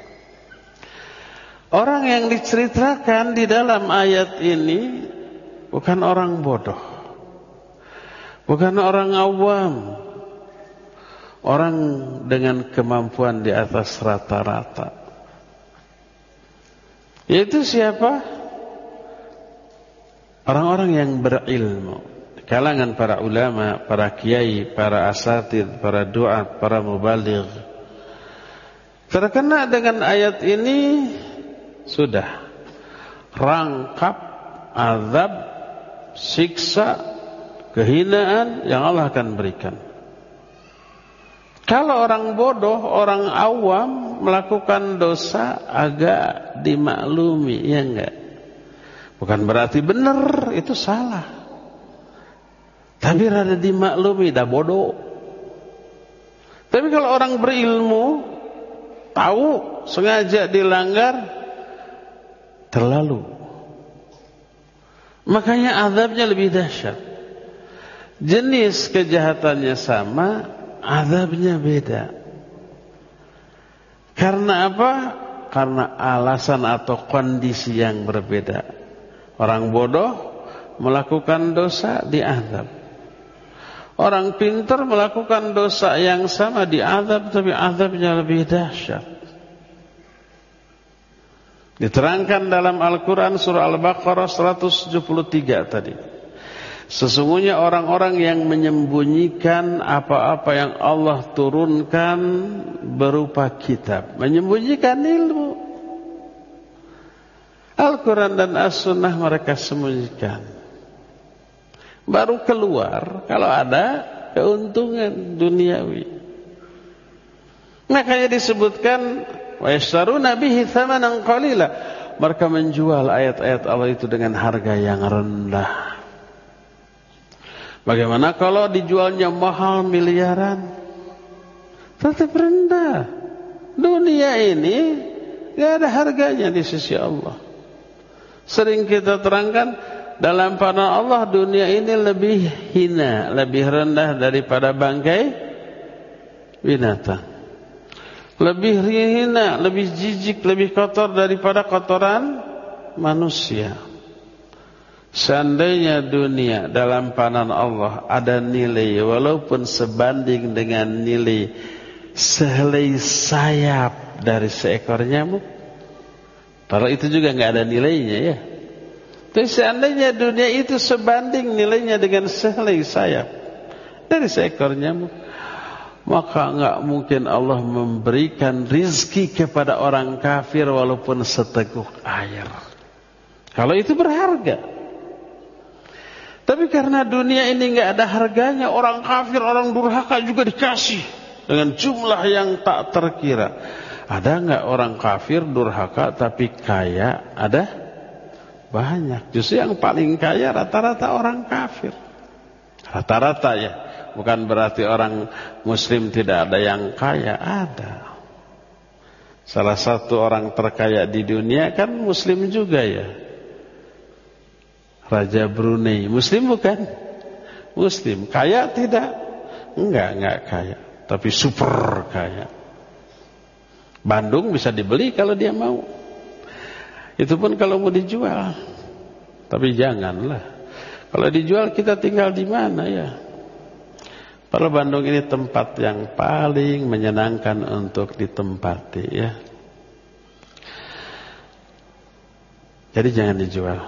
Orang yang diceritakan di dalam ayat ini bukan orang bodoh, bukan orang awam, orang dengan kemampuan di atas rata-rata. Yaitu siapa? Orang-orang yang berilmu, kalangan para ulama, para kiai, para asatid, para duat, para mubaligh. Terkena dengan ayat ini sudah rangkap azab, siksa, kehinaan yang Allah akan berikan. Kalau orang bodoh, orang awam melakukan dosa agak dimaklumi, ya enggak? Bukan berarti benar, itu salah. Tapi rada dimaklumi, dah bodoh. Tapi kalau orang berilmu, tahu sengaja dilanggar, terlalu. Makanya azabnya lebih dahsyat. Jenis kejahatannya sama, azabnya beda. Karena apa? Karena alasan atau kondisi yang berbeda. Orang bodoh melakukan dosa diazab. Orang pintar melakukan dosa yang sama diazab, tapi azabnya lebih dahsyat. Diterangkan dalam Al-Quran surah Al-Baqarah seratus tujuh puluh tiga tadi. Sesungguhnya orang-orang yang menyembunyikan apa-apa yang Allah turunkan berupa kitab, menyembunyikan ilmu. Al-Quran dan As-Sunnah mereka sembunyikan. Baru keluar kalau ada keuntungan duniawi. Makanya disebutkan wa yashtaruna bihi thamanan qalila. Mereka menjual ayat-ayat Allah itu dengan harga yang rendah. Bagaimana kalau dijualnya mahal miliaran? Tetap rendah. Dunia ini tidak ada harganya di sisi Allah. Sering kita terangkan, dalam pandangan Allah dunia ini lebih hina, lebih rendah daripada bangkai binatang. Lebih hina, lebih jijik, lebih kotor daripada kotoran manusia. Seandainya dunia dalam pandangan Allah ada nilai walaupun sebanding dengan nilai sehelai sayap dari seekor nyamuk, kalau itu juga nggak ada nilainya ya. Tapi seandainya dunia itu sebanding nilainya dengan sehelai sayap dari seekor nyamuk, maka nggak mungkin Allah memberikan rizki kepada orang kafir walaupun seteguk air. Kalau itu berharga. Tapi karena dunia ini nggak ada harganya, orang kafir, orang durhaka juga dikasih dengan jumlah yang tak terkira. Ada nggak orang kafir durhaka tapi kaya? Ada banyak. Justru yang paling kaya rata-rata orang kafir. Rata-rata ya. Bukan berarti orang muslim tidak ada yang kaya. Ada. Salah satu orang terkaya di dunia kan muslim juga ya. Raja Brunei. Muslim bukan? Muslim. Kaya tidak? Enggak, enggak kaya. Tapi super kaya. Bandung bisa dibeli kalau dia mau. Itu pun kalau mau dijual. Tapi janganlah. Kalau dijual kita tinggal di mana ya? Kalau Bandung ini tempat yang paling menyenangkan untuk ditempati ya. Jadi jangan dijual.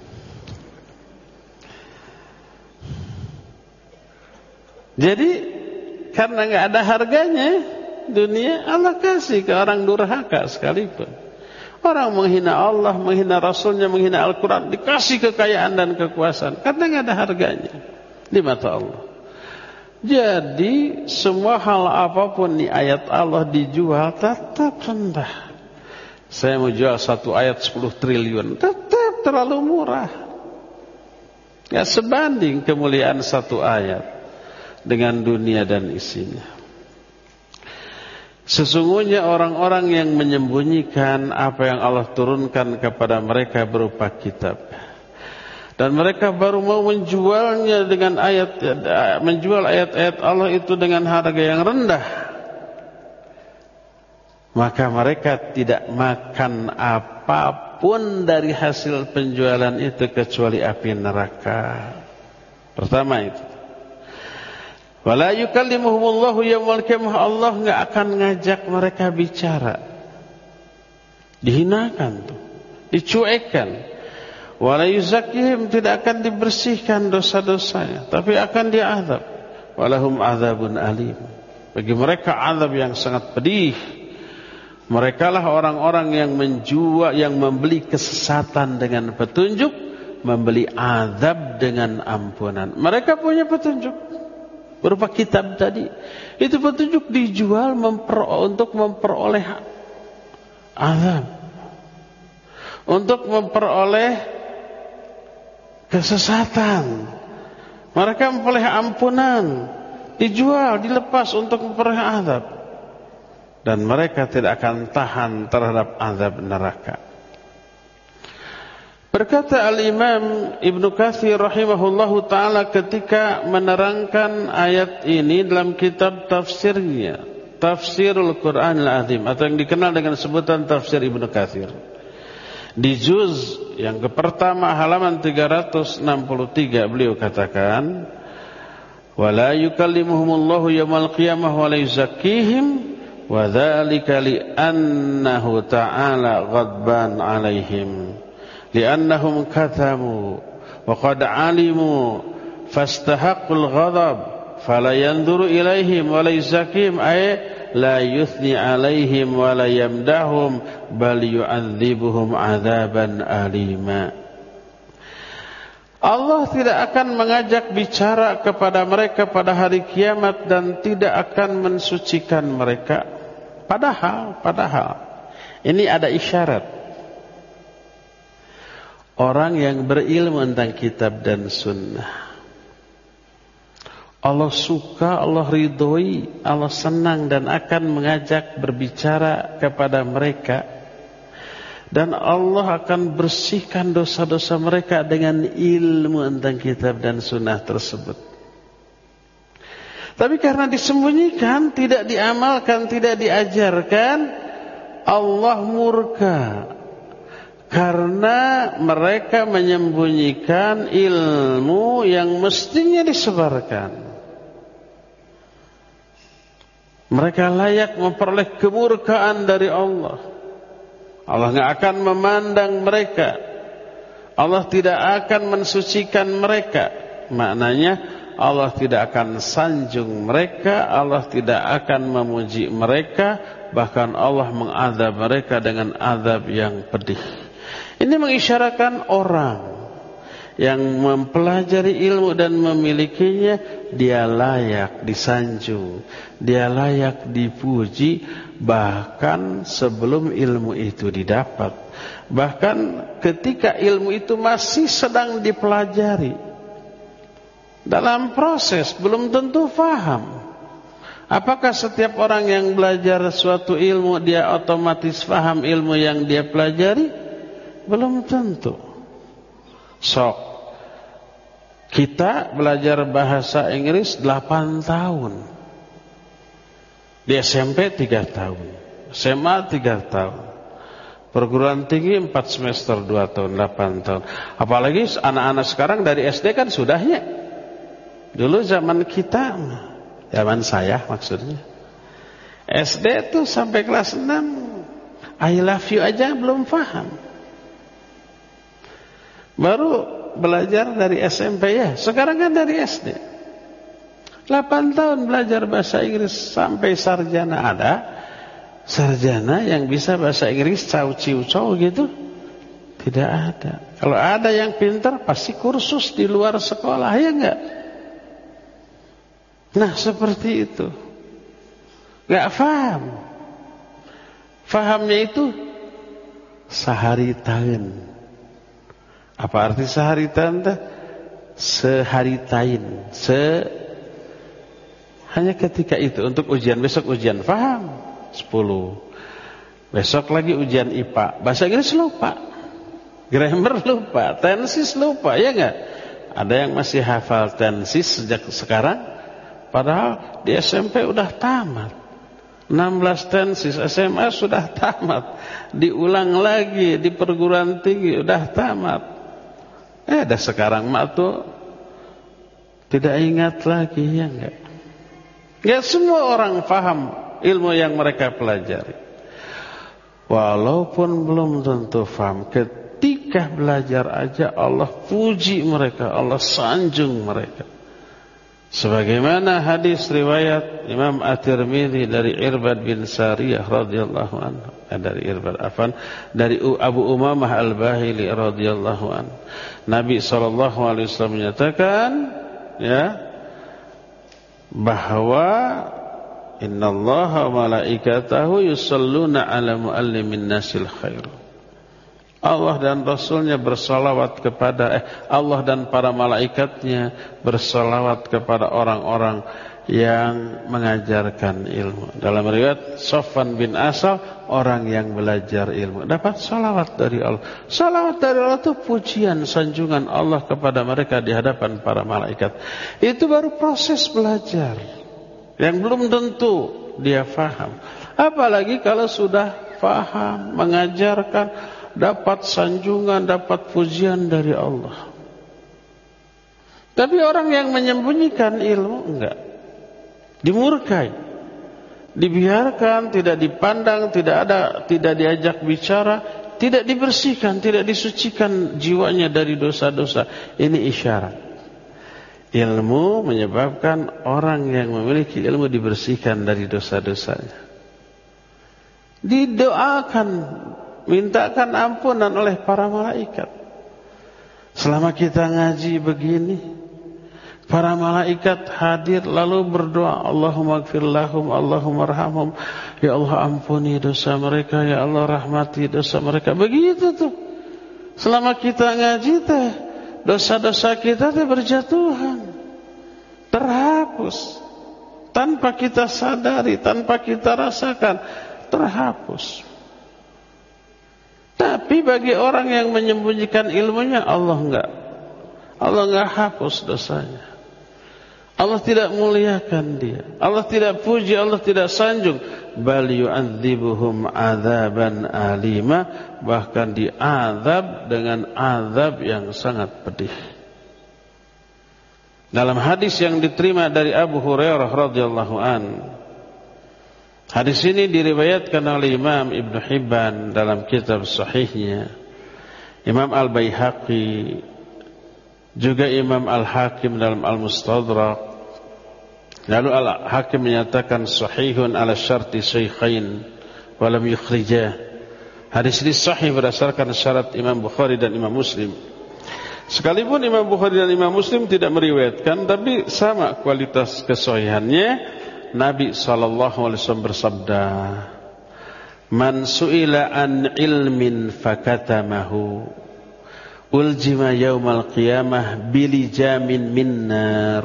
Jadi karena nggak ada harganya dunia, Allah kasih ke orang durhaka sekalipun. Orang menghina Allah, menghina Rasulnya, menghina Al-Quran, dikasih kekayaan dan kekuasaan karena nggak ada harganya di mata Allah. Jadi semua hal apapun di ayat Allah dijual tetap rendah. Saya mau jual satu ayat sepuluh triliun, tetap terlalu murah. Gak sebanding kemuliaan satu ayat dengan dunia dan isinya. Sesungguhnya orang-orang yang menyembunyikan apa yang Allah turunkan kepada mereka berupa kitab, dan mereka baru mau menjualnya dengan ayat, menjual ayat-ayat Allah itu dengan harga yang rendah, maka mereka tidak makan apapun dari hasil penjualan itu kecuali api neraka. Pertama itu. Wala yukallimuhumullahu yawmal qiyamah, Allah enggak akan ngajak mereka bicara. Dihinakan tuh. dicuekkan. Wala yuzakkihim, tidak akan dibersihkan dosa-dosanya, tapi akan diazab. Walahum adzabun alim, bagi mereka azab yang sangat pedih. Mereka lah orang-orang yang menjual, yang membeli kesesatan dengan petunjuk, membeli azab dengan ampunan. Mereka punya petunjuk berupa kitab tadi. Itu petunjuk dijual memper, untuk memperoleh azab, untuk memperoleh kesesatan. Mereka memperoleh ampunan, dijual, dilepas untuk memperoleh azab. Dan mereka tidak akan tahan terhadap azab neraka. Berkata Al-Imam Ibnu Katsir rahimahullahu ta'ala ketika menerangkan ayat ini dalam kitab tafsirnya, Tafsirul Quranil Azim, atau yang dikenal dengan sebutan Tafsir Ibnu Katsir. Di juz yang pertama halaman tiga ratus enam puluh tiga beliau katakan, "Wala yukallimuhumullahu yaumal qiyamah wa la yuzakkihim wa dzalika li'annahu ta'ala ghadban 'alaihim li'annahum katamu wa qad 'alimu fastahaqqul ghadab fala yanzuru ilaihim wa la yuzakkihim ay la yuthni 'alaihim wa la yamdahum bal yu'adzibuhum 'adzaban alima." Allah tidak akan mengajak bicara kepada mereka pada hari kiamat dan tidak akan mensucikan mereka. Padahal, padahal ini ada isyarat. Orang yang berilmu tentang kitab dan sunnah, Allah suka, Allah ridhoi, Allah senang dan akan mengajak berbicara kepada mereka. Dan Allah akan bersihkan dosa-dosa mereka dengan ilmu tentang kitab dan sunnah tersebut. Tapi karena disembunyikan, tidak diamalkan, tidak diajarkan, Allah murka. Karena mereka menyembunyikan ilmu yang mestinya disebarkan. Mereka layak memperoleh kemurkaan dari Allah. Allah tidak akan memandang mereka. Allah tidak akan mensucikan mereka. Maknanya Allah tidak akan sanjung mereka, Allah tidak akan memuji mereka, bahkan Allah mengazab mereka dengan azab yang pedih. Ini mengisyaratkan orang yang mempelajari ilmu dan memilikinya, dia layak disanjung, dia layak dipuji, bahkan sebelum ilmu itu didapat, bahkan ketika ilmu itu masih sedang dipelajari, dalam proses belum tentu faham. Apakah setiap orang yang belajar suatu ilmu dia otomatis faham ilmu yang dia pelajari? Belum tentu. Sok kita belajar bahasa Inggris delapan tahun, di S M P tiga tahun, S M A tiga tahun, perguruan tinggi empat semester dua tahun, delapan tahun. Apalagi anak-anak sekarang dari S D kan sudahnya. Dulu zaman kita, zaman saya maksudnya, S D tuh sampai kelas enam I love you aja belum paham. Baru belajar dari S M P ya, sekarang kan dari S D. delapan tahun belajar bahasa Inggris sampai sarjana. Ada sarjana yang bisa bahasa Inggris cau ciu cau gitu? Tidak ada. Kalau ada yang pintar pasti kursus di luar sekolah, ya enggak? Nah seperti itu. Enggak paham. Fahamnya itu sehari tahun. Apa arti sehari tahun? Sehari tain. Se hanya ketika itu untuk ujian. Besok ujian faham sepuluh. Besok lagi ujian I P A. Bahasa Inggris lupa, grammar lupa, tenses lupa, ya enggak? Ada yang masih hafal tenses sejak sekarang, padahal di S M P udah tamat. enam belas tenses, S M A sudah tamat, diulang lagi di perguruan tinggi udah tamat. Eh, dah sekarang mak tuh tidak ingat lagi, ya enggak? Ya semua orang paham ilmu yang mereka pelajari. walaupun belum tentu faham. Ketika belajar aja Allah puji mereka, Allah sanjung mereka. Sebagaimana hadis riwayat Imam At-Tirmidzi dari Irbad bin Sariyah radhiyallahu anhu, eh, dari Irbad afan dari Abu Umamah Al-Bahili radhiyallahu anhu. Nabi sallallahu alaihi wasallam menyatakan, ya, bahwa innallaha wa malaikatahu yusalluna ala muallimin nasil khair. Allah dan Rasulnya bersalawat kepada eh, Allah dan para malaikatnya bersalawat kepada orang-orang yang mengajarkan ilmu. Dalam riwayat Sofwan bin Asal, orang yang belajar ilmu dapat salawat dari Allah. Salawat dari Allah itu pujian, sanjungan Allah kepada mereka di hadapan para malaikat. Itu baru proses belajar yang belum tentu dia faham. Apalagi kalau sudah faham, mengajarkan, dapat sanjungan, dapat pujian dari Allah. Tapi orang yang menyembunyikan ilmu, enggak. Dimurkai, dibiarkan, tidak dipandang, tidak ada, tidak diajak bicara, tidak dibersihkan, tidak disucikan jiwanya dari dosa-dosa. Ini isyarat. Ilmu menyebabkan orang yang memiliki ilmu dibersihkan dari dosa-dosanya. Didoakan, mintakan ampunan oleh para malaikat. Selama kita ngaji begini, para malaikat hadir lalu berdoa, Allahumma gfir lahum, Allahumma arhamhum. Ya Allah, ampuni dosa mereka, ya Allah rahmati dosa mereka. Begitu tuh. Selama kita ngaji teh, dosa-dosa kita teh berjatuhan, terhapus. Tanpa kita sadari, tanpa kita rasakan, terhapus. Tapi bagi orang yang menyembunyikan ilmunya, Allah enggak. Allah enggak hapus dosanya. Allah tidak muliakan dia. Allah tidak puji, Allah tidak sanjung. Bal yu'adzibuhum adzaban alima, bahkan diazab dengan azab yang sangat pedih. Dalam hadis yang diterima dari Abu Hurairah radhiyallahu an, hadis ini diriwayatkan oleh Imam Ibn Hibban dalam kitab sahihnya, Imam Al-Baihaqi, juga Imam Al-Hakim dalam Al-Mustadrak. Lalu Al-Hakim menyatakan sahihun ala syarti shaykhain walam yukhrijah. Hadis ini sahih berdasarkan syarat Imam Bukhari dan Imam Muslim. Sekalipun Imam Bukhari dan Imam Muslim tidak meriwayatkan, tapi sama kualitas kesahihannya. Nabi sallallahu alaihi wasallam bersabda, "Man su'ila an ilmin fakatamahu, uljima yaumal qiyamah bilijamin min nar."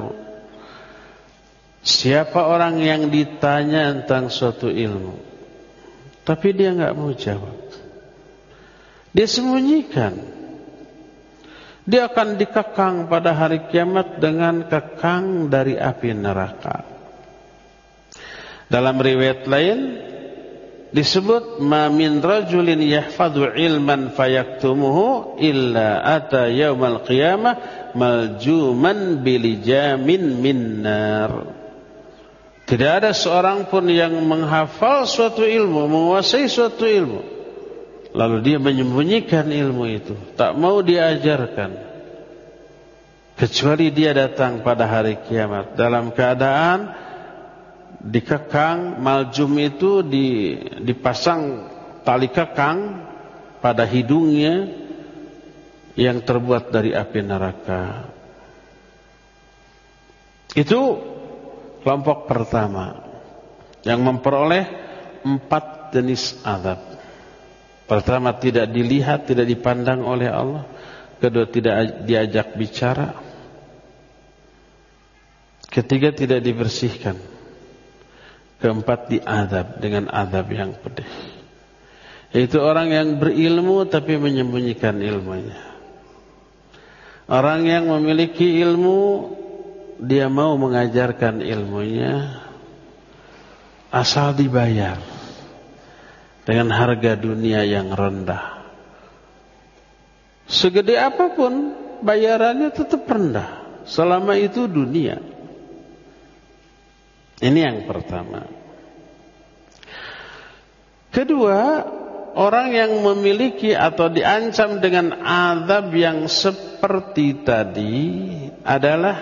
Siapa orang yang ditanya tentang suatu ilmu, tapi dia enggak mau jawab, dia sembunyikan, dia akan dikekang pada hari kiamat dengan kekang dari api neraka. Dalam riwayat lain disebut, ma min rajulin yahfadhu ilman fayaktumuhu illa ata yaumal qiyamah maljuman bilijamin min nar. Tidak ada seorang pun yang menghafal suatu ilmu, menguasai suatu ilmu, lalu dia menyembunyikan ilmu itu, tak mau diajarkan, kecuali dia datang pada hari kiamat dalam keadaan dikekang. Maljum itu dipasang tali kekang pada hidungnya yang terbuat dari api neraka. Itu kelompok pertama yang memperoleh empat jenis azab. Pertama, tidak dilihat, tidak dipandang oleh Allah. Kedua, tidak diajak bicara. Ketiga, tidak dibersihkan. Keempat, diazab dengan azab yang pedih. Itu orang yang berilmu tapi menyembunyikan ilmunya. Orang yang memiliki ilmu, dia mau mengajarkan ilmunya asal dibayar dengan harga dunia yang rendah. Segede apapun bayarannya tetap rendah, selama itu dunia. Ini yang pertama. Kedua, orang yang memiliki atau diancam dengan azab yang seperti tadi adalah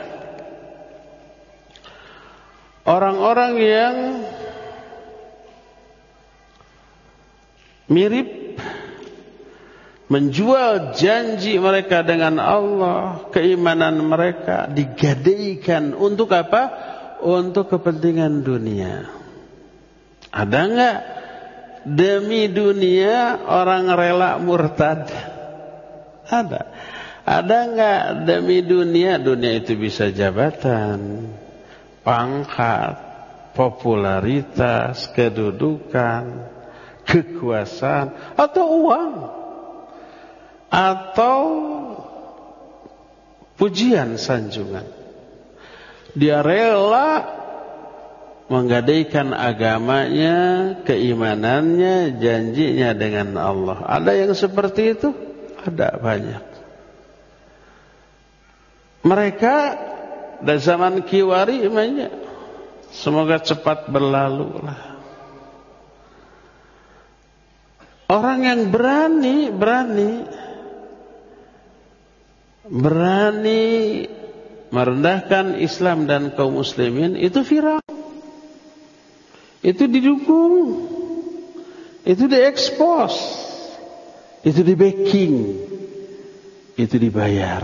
orang-orang yang mirip menjual janji mereka dengan Allah, keimanan mereka digadaikan untuk apa? Untuk kepentingan dunia. Ada enggak demi dunia orang rela murtad? Ada. Ada enggak demi dunia? Dunia itu bisa jabatan, pangkat, popularitas, kedudukan, kekuasaan, atau uang, atau pujian sanjungan. Dia rela menggadaikan agamanya, keimanannya, janjinya dengan Allah. Ada yang seperti itu? Ada banyak. Mereka dari zaman Kiwari banyak. Semoga cepat berlalu lah. Orang yang berani, berani, berani merendahkan Islam dan kaum muslimin, itu viral. Itu didukung, itu diekspos, itu di backing, itu dibayar.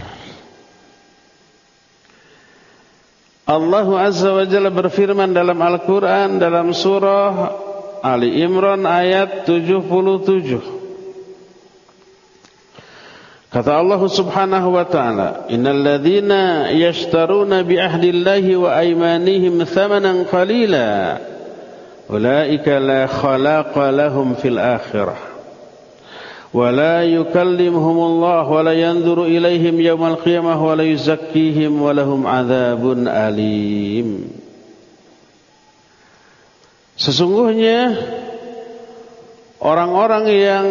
Allah Azza wa Jalla berfirman dalam Al-Quran dalam surah Ali Imran ayat tujuh puluh tujuh. Kata Allah Subhanahu wa taala, "Innal ladzina yashtaruna bi ahdillahi wa aymanihim thamanan qalila ulaika la khalaqa lahum fil akhirah wa la yukallimuhumullah wa la yanzuru ilaihim yawmal qiyamah wa la yuzakkihim wa lahum adzabun alim." Sesungguhnya orang-orang yang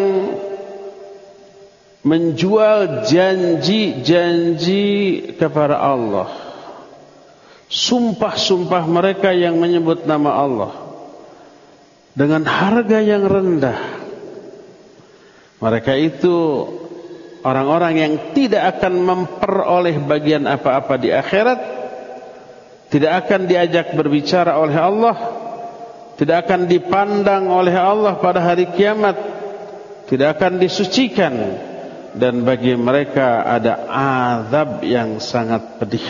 menjual janji-janji kepada Allah, sumpah-sumpah mereka yang menyebut nama Allah dengan harga yang rendah, mereka itu orang-orang yang tidak akan memperoleh bagian apa-apa di akhirat, tidak akan diajak berbicara oleh Allah, tidak akan dipandang oleh Allah pada hari kiamat, tidak akan disucikan, dan bagi mereka ada azab yang sangat pedih.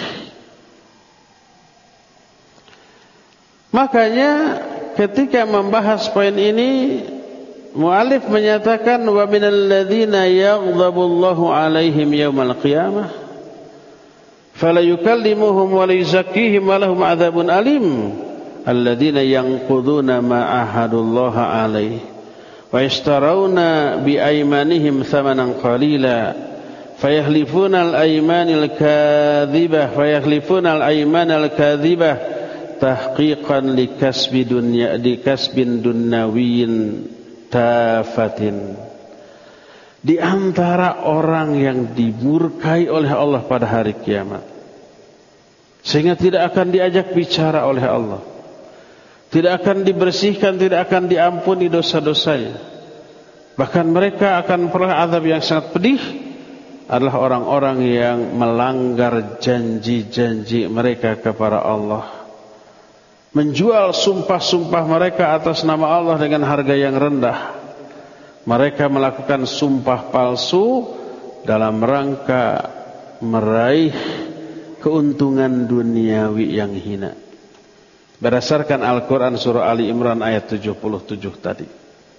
Makanya ketika membahas poin ini, mu'alif menyatakan wa minal ladzina yaghdabullahu alaihim yaumal qiyamah fala yukallimuhum wa la yuzakkihim wa lahum adzabun alim alladzina yanquduna ma ahadullaha alaihi wa yashtarawna bi aymanihim thamanan qalila fayahlifuna al-aymanil kadhibah fayahlifuna al-aymanal kadhibah tahqiqan likasbi dunya likasbin dunyawiyin tafatin. Di antara orang yang dimurkai oleh Allah pada hari kiamat, sehingga tidak akan diajak bicara oleh Allah, tidak akan dibersihkan, tidak akan diampuni dosa-dosanya, bahkan mereka akan peroleh azab yang sangat pedih, adalah orang-orang yang melanggar janji-janji mereka kepada Allah, menjual sumpah-sumpah mereka atas nama Allah dengan harga yang rendah. Mereka melakukan sumpah palsu dalam rangka meraih keuntungan duniawi yang hina. Berdasarkan Al-Quran surah Ali Imran ayat tujuh puluh tujuh tadi.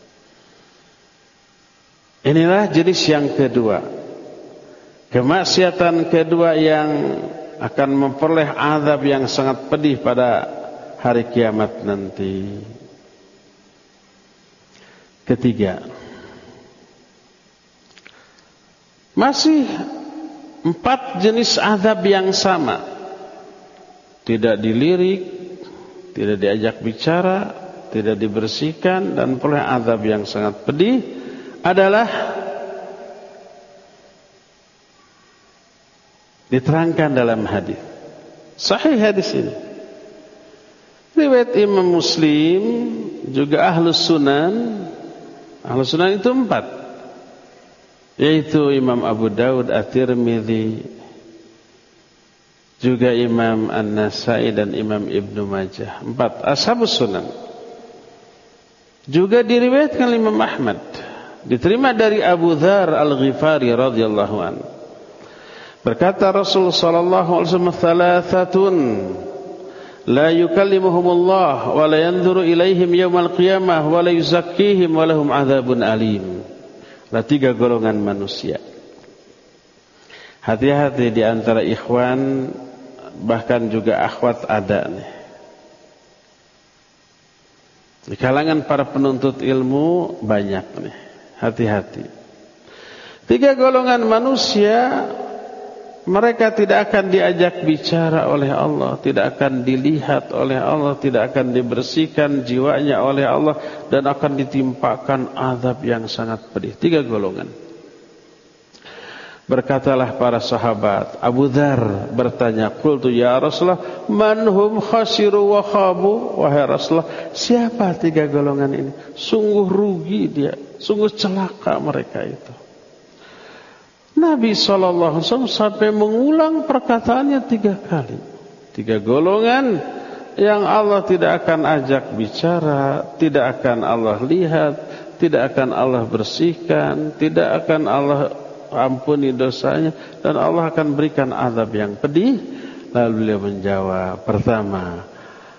Inilah jenis yang kedua, kemaksiatan kedua yang akan memperoleh azab yang sangat pedih pada hari kiamat nanti. Ketiga, masih empat jenis azab yang sama, tidak dilirik, tidak diajak bicara, tidak dibersihkan, dan peroleh azab yang sangat pedih, adalah diterangkan dalam hadis. Sahih hadis ini, riwayat Imam Muslim, juga Ahlus Sunan, Ahlus sunnah itu empat, yaitu Imam Abu Daud, At-Tirmidzi, juga Imam An-Nasai dan Imam Ibnu Majah. Empat ashabus sunan. Juga diriwayatkan Imam Ahmad, diterima dari Abu Dzar Al-Ghifari radhiyallahu anhu. Berkata Rasul sallallahu alaihi wasallam, "Thalathatun la yukallimuhumullah wa la yanzuru ilaihim yaumal qiyamah wa la yuzakkihim wa lahum adzabun alim." Ada tiga golongan manusia. Hati-hati di antara ikhwan, bahkan juga akhwat ada nih. Di kalangan para penuntut ilmu banyak nih. Hati-hati. Tiga golongan manusia, mereka tidak akan diajak bicara oleh Allah, tidak akan dilihat oleh Allah, tidak akan dibersihkan jiwanya oleh Allah, dan akan ditimpakan azab yang sangat pedih. Tiga golongan. Berkatalah para sahabat, Abu Dzar bertanya, qultu ya Rasulullah, man hum khasiru wa khabu? Wahai Rasulullah, siapa tiga golongan ini? Sungguh rugi dia, sungguh celaka mereka itu. Nabi shallallahu alaihi wasallam sampai mengulang perkataannya tiga kali. Tiga golongan yang Allah tidak akan ajak bicara, tidak akan Allah lihat, tidak akan Allah bersihkan, tidak akan Allah ampuni dosanya, dan Allah akan berikan azab yang pedih. Lalu beliau menjawab, pertama,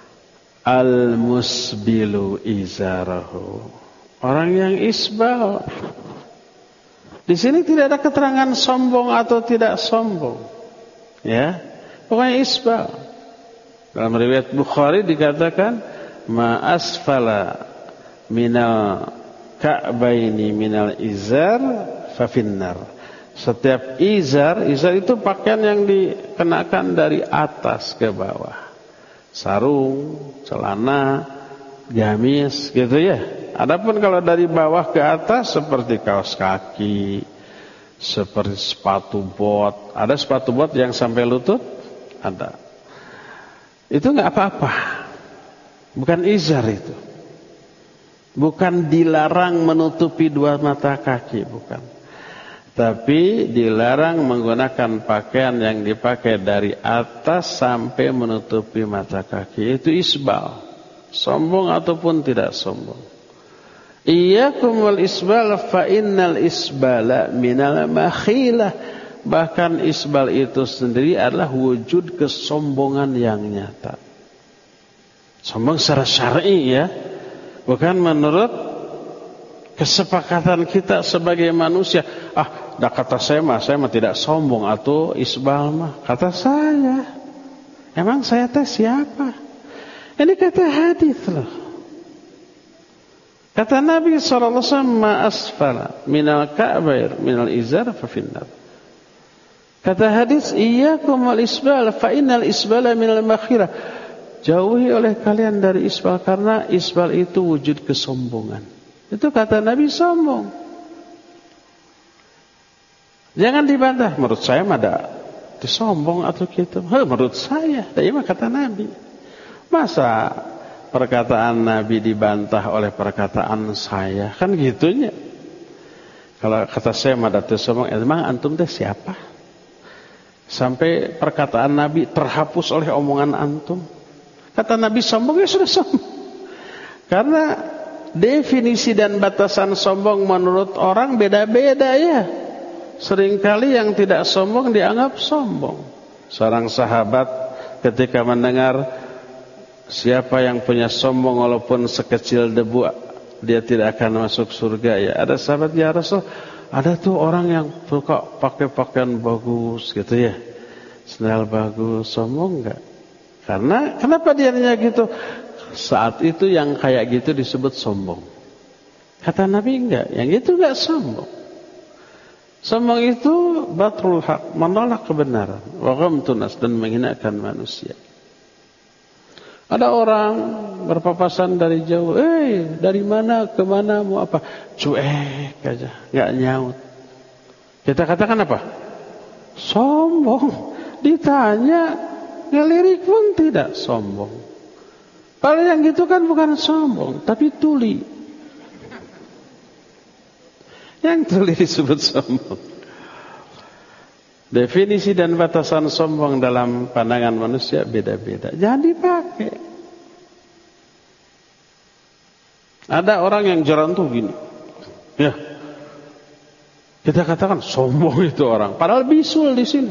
al-musbilu izarahu, orang yang isbal. Di sini tidak ada keterangan sombong atau tidak sombong, ya, pokoknya isbal. Dalam riwayat Bukhari dikatakan, ma asfala minal ka'baini minal izar fa finnar. Setiap izar, izar itu pakaian yang dikenakan dari atas ke bawah. Sarung, celana, gamis, gitu ya. Adapun kalau dari bawah ke atas seperti kaos kaki, seperti sepatu bot. Ada sepatu bot yang sampai lutut? Ada. Itu enggak apa-apa. Bukan izar itu. Bukan dilarang menutupi dua mata kaki, bukan. Tapi dilarang menggunakan pakaian yang dipakai dari atas sampai menutupi mata kaki. Itu isbal. Sombong ataupun tidak sombong. Iyyakum wal isbal fa innal isbala minal makhilah. Bahkan isbal itu sendiri adalah wujud kesombongan yang nyata. Sombong secara syar'i ya. Bukan menurut kesepakatan kita sebagai manusia. Ah, dah kata saya mah, saya mah tidak sombong atau isbal mah. Kata saya. Emang saya teh siapa? Ini kata hadis loh. Kata Nabi shallallahu alaihi wasallam, ma asfala minal ka'bair minal izar fa finnar. Kata hadis, iyyakum wal isbal fa innal isbala minal makhirah. Jauhi oleh kalian dari isbal, karena isbal itu wujud kesombongan. Itu kata Nabi, sombong. Jangan dibantah. Menurut saya mah ada sombong atau gitu. Heh, menurut saya, dari mah kata Nabi. Masa perkataan Nabi dibantah oleh perkataan saya? Kan gitunya. Kalau kata saya mah ada sombong, emang antum teh siapa? Sampai perkataan Nabi terhapus oleh omongan antum. Kata Nabi sombong, ya sudah sombong. Karena definisi dan batasan sombong menurut orang beda-beda ya. Seringkali yang tidak sombong dianggap sombong. Seorang sahabat ketika mendengar siapa yang punya sombong walaupun sekecil debu, dia tidak akan masuk surga ya. Ada sahabat, ya Rasul, ada tuh orang yang suka pakai pakaian bagus gitu ya, sendal bagus, sombong enggak? Karena kenapa dia nanya gitu? Saat itu yang kayak gitu disebut sombong. Kata Nabi enggak, yang itu enggak sombong. Sombong itu batrul haq, menolak kebenaran, wa ghamtun nas, dan menghinakan manusia. Ada orang berpapasan dari jauh, eh dari mana ke mana mau apa? Cuek aja, enggak nyaut. Kita katakan apa? Sombong. Ditanya ngelirik pun tidak sombong. Kalau yang gitu kan bukan sombong, tapi tuli. Yang tuli disebut sombong. Definisi dan batasan sombong dalam pandangan manusia beda-beda. Jangan dipakai. Ada orang yang jalan tuh gini. Ya. Kita katakan sombong itu orang. Padahal bisul di sini.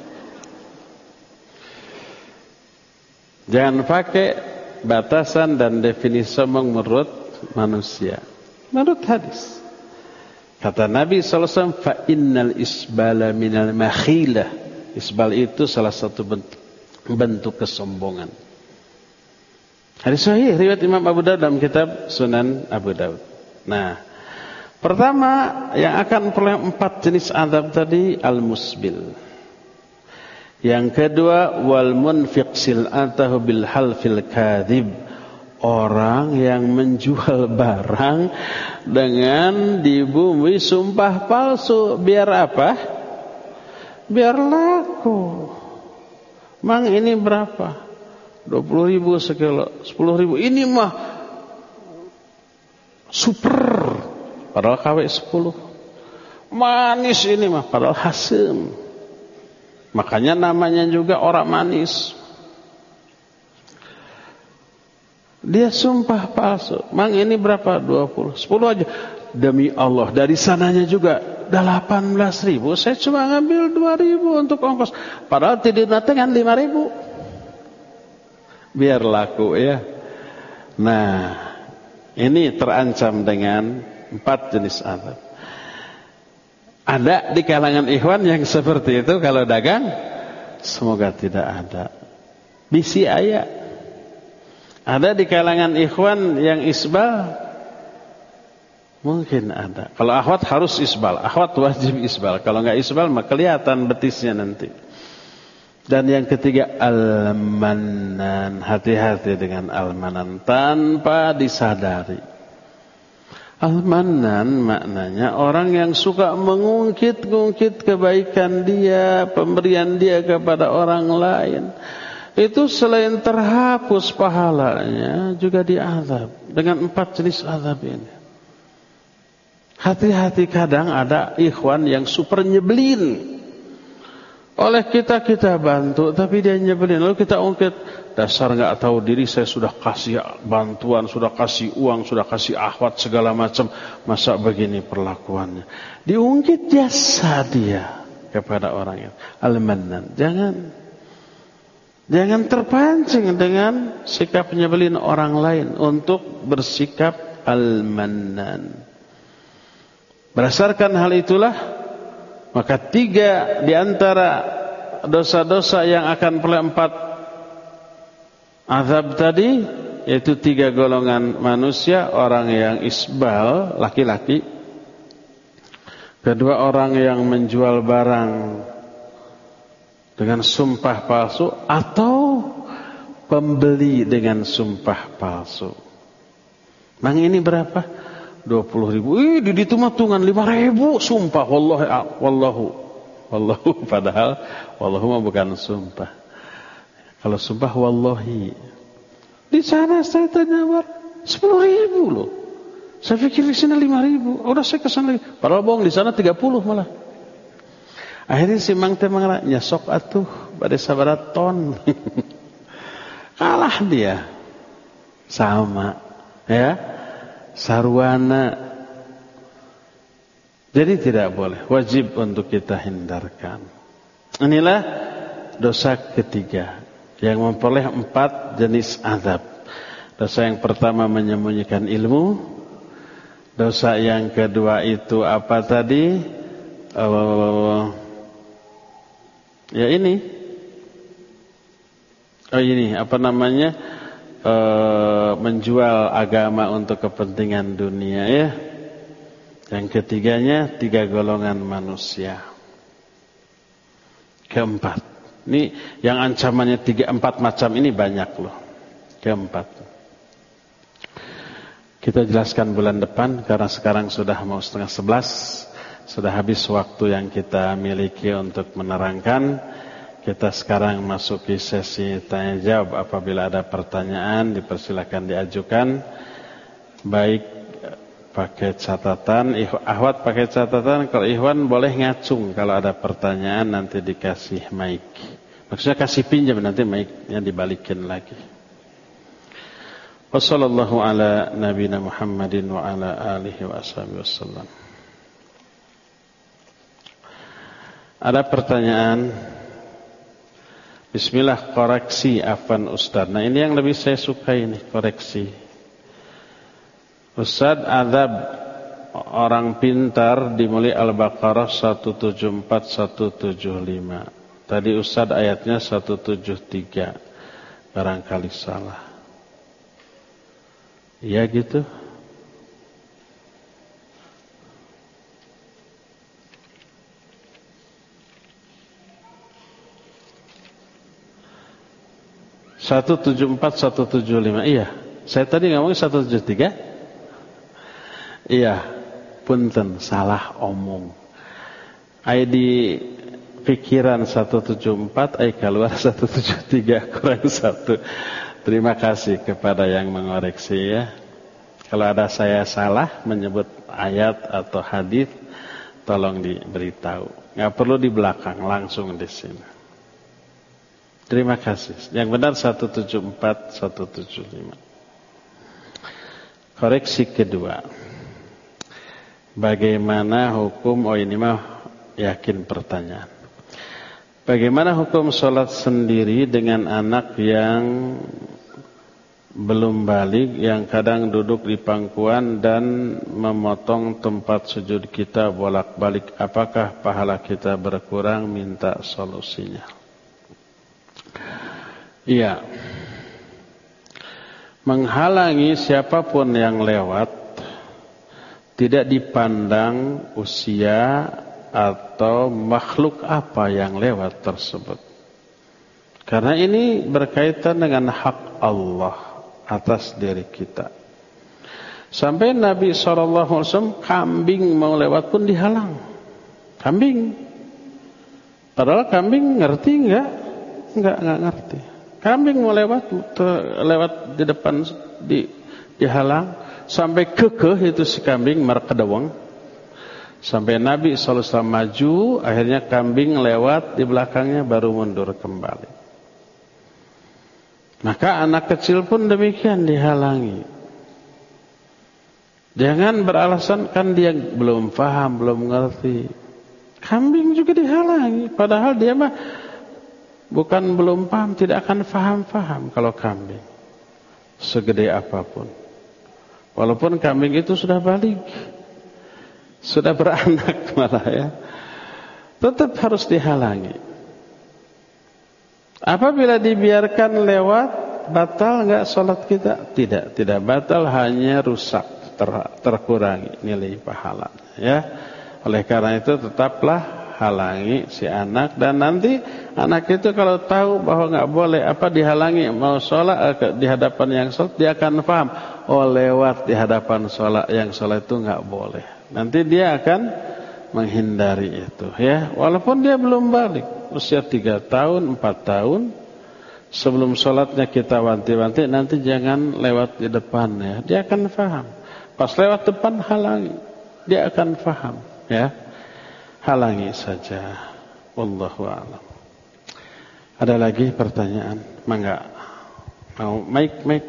Jangan pakai batasan dan definisi sombong menurut manusia. Menurut hadis. Kata Nabi sallallahu alaihi wasallam, fa innal isbala minal makhilah. Isbal itu salah satu bentuk, bentuk kesombongan. Hadis sahih riwayat Imam Abu Dawud dalam kitab Sunan Abu Dawud. Nah, pertama yang akan peroleh empat jenis azab tadi al-musbil. Yang kedua wal munfiq sil'atahu bil halfil kadzib. Orang yang menjual barang dengan dibumbui sumpah palsu. Biar apa? Biar laku. Mang ini berapa? dua puluh ribu sekilo, sepuluh ribu. Ini mah super. Padahal K W sepuluh. Manis ini mah. Padahal hasem. Makanya namanya juga orang manis. Dia sumpah palsu. Mang ini berapa? dua puluh. sepuluh aja. Demi Allah. Dari sananya juga delapan belas ribu. Saya cuma ngambil dua ribu untuk ongkos. Padahal tidak dengan lima ribu. Biar laku ya. Nah. Ini terancam dengan empat jenis azab. Ada di kalangan ikhwan yang seperti itu kalau dagang? Semoga tidak ada. Bisi ayat. Ada di kalangan ikhwan yang isbal? Mungkin ada. Kalau akhwat harus isbal. Akhwat wajib isbal. Kalau enggak isbal maka kelihatan betisnya nanti. Dan yang ketiga al-manan. Hati-hati dengan al-manan tanpa disadari. Al-manan maknanya orang yang suka mengungkit-ungkit kebaikan dia, pemberian dia kepada orang lain. Itu selain terhapus pahalanya juga diazab dengan empat jenis azab ini. Hati-hati, kadang ada ikhwan yang super nyebelin. Oleh kita kita bantu tapi dia nyebelin. Lalu kita ungkit, dasar enggak tahu diri, saya sudah kasih bantuan, sudah kasih uang, sudah kasih akhwat segala macam, masa begini perlakuannya. Diungkit jasa dia kepada orang yang al-mannan. Jangan Jangan terpancing dengan sikap nyebelin orang lain untuk bersikap al-mannan. Berdasarkan hal itulah, maka tiga di antara dosa-dosa yang akan peroleh empat azab tadi, yaitu tiga golongan manusia. Orang yang isbal, laki-laki. Kedua, orang yang menjual barang dengan sumpah palsu, atau pembeli dengan sumpah palsu. Mang ini berapa? dua puluh ribu. Ih, di ditung-tungan lima ribu. Sumpah wallahi, wallahu. Wallahu padahal wallahu mah bukan sumpah. Kalau sumpah wallahi. Di sana saya tanya sepuluh ribu loh. Saya pikir di sini lima ribu. Udah saya kesana lagi. Padahal bohong, di sana tiga puluh malah. Akhirnya si mang teh mangala nyesok atuh bade sabaraha ton. Kalah dia. Sama ya. Sarwana. Jadi tidak boleh, wajib untuk kita hindarkan. Inilah dosa ketiga yang memperoleh empat jenis azab. Dosa yang pertama menyembunyikan ilmu. Dosa yang kedua itu apa tadi? Oh, ya ini, oh ini apa namanya, e, menjual agama untuk kepentingan dunia ya. Yang ketiganya tiga golongan manusia. Keempat, ini yang ancamannya tiga empat macam ini banyak loh. Keempat, kita jelaskan bulan depan karena sekarang sudah mau setengah sebelas. Sudah habis waktu yang kita miliki untuk menerangkan. Kita sekarang masuki sesi tanya jawab. Apabila ada pertanyaan dipersilakan diajukan, baik pakai catatan, Ahwat pakai catatan, kalau Ikhwan boleh ngacung kalau ada pertanyaan nanti dikasih mic. Maksudnya kasih pinjam nanti mic-nya dibalikin lagi. Wassallallahu ala nabiyina Muhammadin wa ala alihi wa ashabihi wasallam. Ada pertanyaan? Bismillah, koreksi afan Ustaz. Nah ini yang lebih saya suka ini, koreksi. Ustaz, azab orang pintar dimulai Al-Baqarah seratus tujuh puluh empat seratus tujuh puluh lima. Tadi Ustaz ayatnya seratus tujuh puluh tiga. Barangkali salah. Iya gitu. seratus tujuh puluh empat seratus tujuh puluh lima. Iya. Saya tadi ngomong seratus tujuh puluh tiga. Iya, punten salah omong. Ai di pikiran seratus tujuh puluh empat, ai keluar seratus tujuh puluh tiga kurang satu. Terima kasih kepada yang mengoreksi ya. Kalau ada saya salah menyebut ayat atau hadis, tolong diberitahu. Enggak perlu di belakang, langsung di sini. Terima kasih. Yang benar seratus tujuh puluh empat seratus tujuh puluh lima. Koreksi kedua. Bagaimana hukum, oh ini mah yakin pertanyaan. Bagaimana hukum sholat sendiri dengan anak yang belum balik, yang kadang duduk di pangkuan dan memotong tempat sujud kita bolak-balik? Apakah pahala kita berkurang? Minta solusinya. Iya. Menghalangi siapapun yang lewat, tidak dipandang usia atau makhluk apa yang lewat tersebut. Karena ini berkaitan dengan hak Allah atas diri kita. Sampai Nabi shallallahu alaihi wasallam kambing mau lewat pun dihalang. Kambing. Padahal kambing ngerti enggak? Enggak, enggak ngerti. Kambing mau lewat, lewat di depan di, dihalang. Sampai kekeh itu si kambing merkedawang. Sampai Nabi shallallahu alaihi wasallam maju, akhirnya kambing lewat di belakangnya baru mundur kembali. Maka anak kecil pun demikian dihalangi. Jangan beralasan kan dia belum paham, belum ngerti. Kambing juga dihalangi, padahal dia mah bukan belum paham, tidak akan paham-paham kalau kambing segede apapun. Walaupun kambing itu sudah balik, sudah beranak malah ya, tetap harus dihalangi. Apabila dibiarkan lewat, batal enggak sholat kita? Tidak, tidak batal, hanya rusak, ter, terkurangi nilai pahalanya ya. Oleh karena itu tetaplah halangi si anak, dan nanti anak itu kalau tahu bahwa enggak boleh apa dihalangi mau sholat di hadapan yang sholat, dia akan paham. Oh lewat di hadapan sholat yang sholat itu enggak boleh. Nanti dia akan menghindari itu ya. Walaupun dia belum balik, usia tiga tahun, empat tahun, sebelum sholatnya kita wanti-wanti, nanti jangan lewat di depan ya. Dia akan paham. Pas lewat depan halangi, dia akan paham ya. Halangi saja. Wallahu a'lam. Ada lagi pertanyaan? Mangga. Mau mic-mic?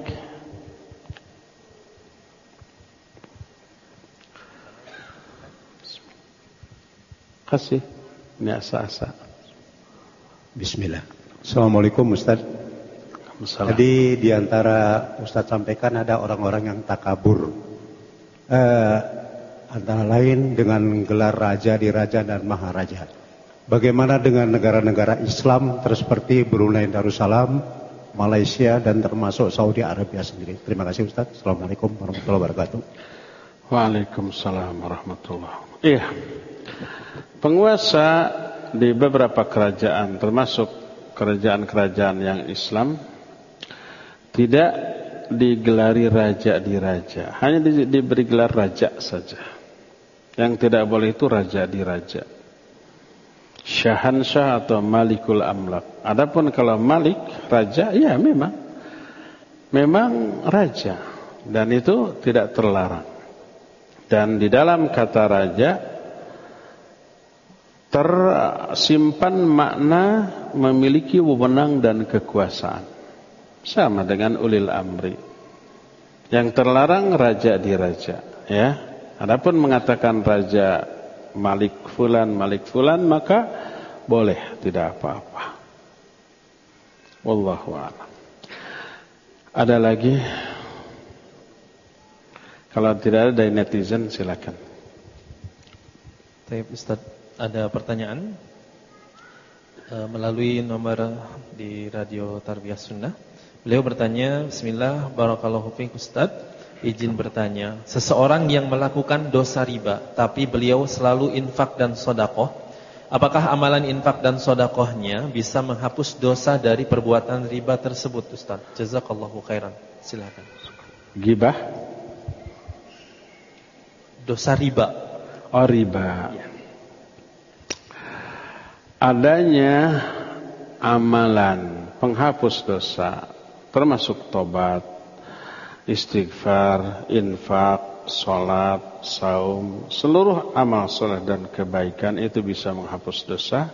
Kasih. Ini asa-asa. Bismillah. Assalamualaikum Ustaz. Tadi di antara Ustaz sampaikan ada orang-orang yang takabur. Eh, antara lain dengan gelar raja, diraja dan maharaja. Bagaimana dengan negara-negara Islam seperti Brunei Darussalam, Malaysia dan termasuk Saudi Arabia sendiri? Terima kasih Ustaz. Assalamualaikum warahmatullahi wabarakatuh. Waalaikumsalam warahmatullahi wabarakatuh. Iya. Penguasa di beberapa kerajaan, termasuk kerajaan-kerajaan yang Islam, tidak digelari raja di raja, hanya di, diberi gelar raja saja. Yang tidak boleh itu raja di raja, syahansyah atau malikul amlak. Adapun kalau malik raja, ya memang memang raja, dan itu tidak terlarang. Dan di dalam kata raja tersimpan makna memiliki wewenang dan kekuasaan. Sama dengan ulil amri. Yang terlarang raja diraja, ya. Adapun mengatakan raja Malik fulan, Malik fulan, maka boleh, tidak apa-apa. Wallahu a'lam. Ada lagi? Kalau tidak ada dari netizen, silakan. Baik, Ustaz, ada pertanyaan e, melalui nomor di Radio Tarbiyah Sunnah. Beliau bertanya, Bismillah, barakallahu fiik Ustaz, izin bertanya, seseorang yang melakukan dosa riba, tapi beliau selalu infak dan sedekah, apakah amalan infak dan sedekahnya bisa menghapus dosa dari perbuatan riba tersebut, Ustaz? Jazakallahu khairan. Silakan. Gibah? Dosa riba. Oh, riba. Ya. Adanya amalan penghapus dosa, termasuk tobat, istighfar, infak, sholat, saum, seluruh amal soleh dan kebaikan itu bisa menghapus dosa.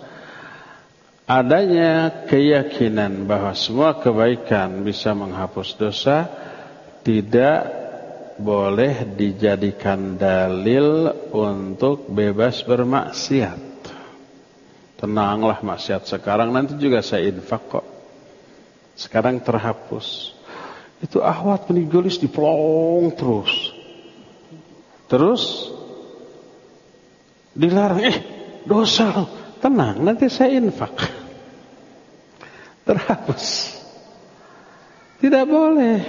Adanya keyakinan bahwa semua kebaikan bisa menghapus dosa tidak boleh dijadikan dalil untuk bebas bermaksiat. Tenanglah, maksiat sekarang, nanti juga saya infak kok. Sekarang terhapus. Itu ahwat penigolis dipelong terus. Terus dilarang, eh dosa loh. Tenang, nanti saya infak. Terhapus. Tidak boleh.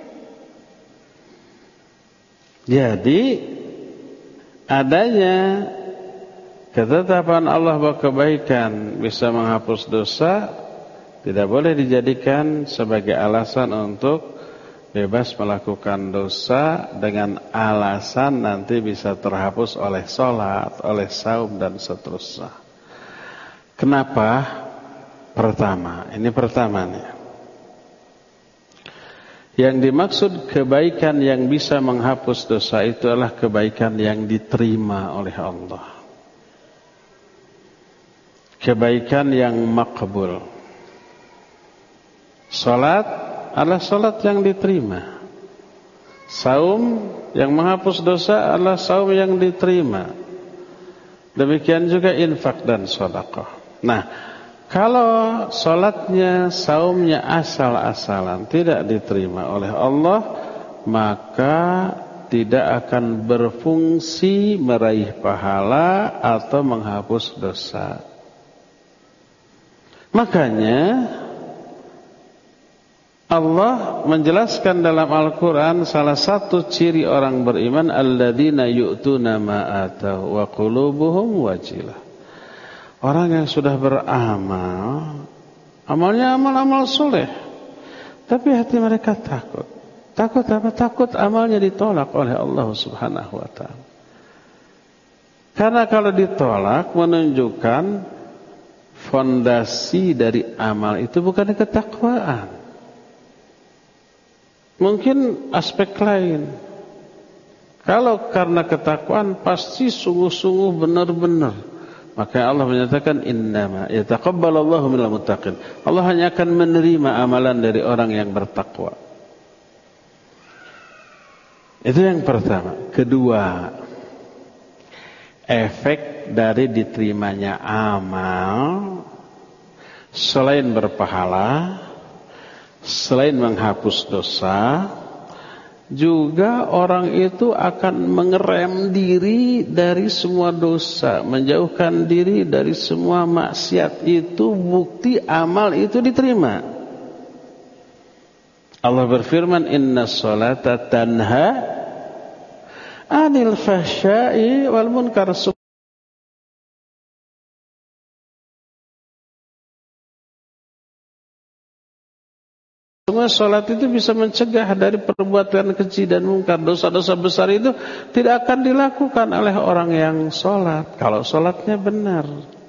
Jadi adanya ketetapan Allah bahwa kebaikan bisa menghapus dosa tidak boleh dijadikan sebagai alasan untuk bebas melakukan dosa dengan alasan nanti bisa terhapus oleh sholat, oleh saum dan seterusnya. Kenapa? Pertama, ini pertama nih. Yang dimaksud kebaikan yang bisa menghapus dosa itu adalah kebaikan yang diterima oleh Allah. Kebaikan yang makbul. Salat adalah salat yang diterima. Saum yang menghapus dosa adalah saum yang diterima. Demikian juga infak dan sedekah. Nah, kalau salatnya, saumnya asal-asalan tidak diterima oleh Allah, maka tidak akan berfungsi meraih pahala atau menghapus dosa. Makanya Allah menjelaskan dalam Al-Quran salah satu ciri orang beriman, alladzina yu'tuna ma atau wa qulubuhum wajilah. Orang yang sudah beramal, amalnya amal-amal soleh, tapi hati mereka takut. Takut apa? Takut amalnya ditolak oleh Allah Subhanahu wa ta'ala. Karena kalau ditolak menunjukkan fondasi dari amal itu bukan ketakwaan. Mungkin aspek lain. Kalau karena ketakwaan pasti sungguh-sungguh benar-benar. Maka Allah menyatakan innama yataqabbalallahu minal muttaqin. Allah hanya akan menerima amalan dari orang yang bertakwa. Itu yang pertama. Kedua, efek dari diterimanya amal selain berpahala, selain menghapus dosa, juga orang itu akan mengerem diri dari semua dosa, menjauhkan diri dari semua maksiat. Itu bukti amal itu diterima. Allah berfirman, inna sholata tanha anil fahsya'i wal munkar. Semua sholat itu bisa mencegah dari perbuatan keji dan mungkar. Dosa-dosa besar itu tidak akan dilakukan oleh orang yang sholat, kalau sholatnya benar.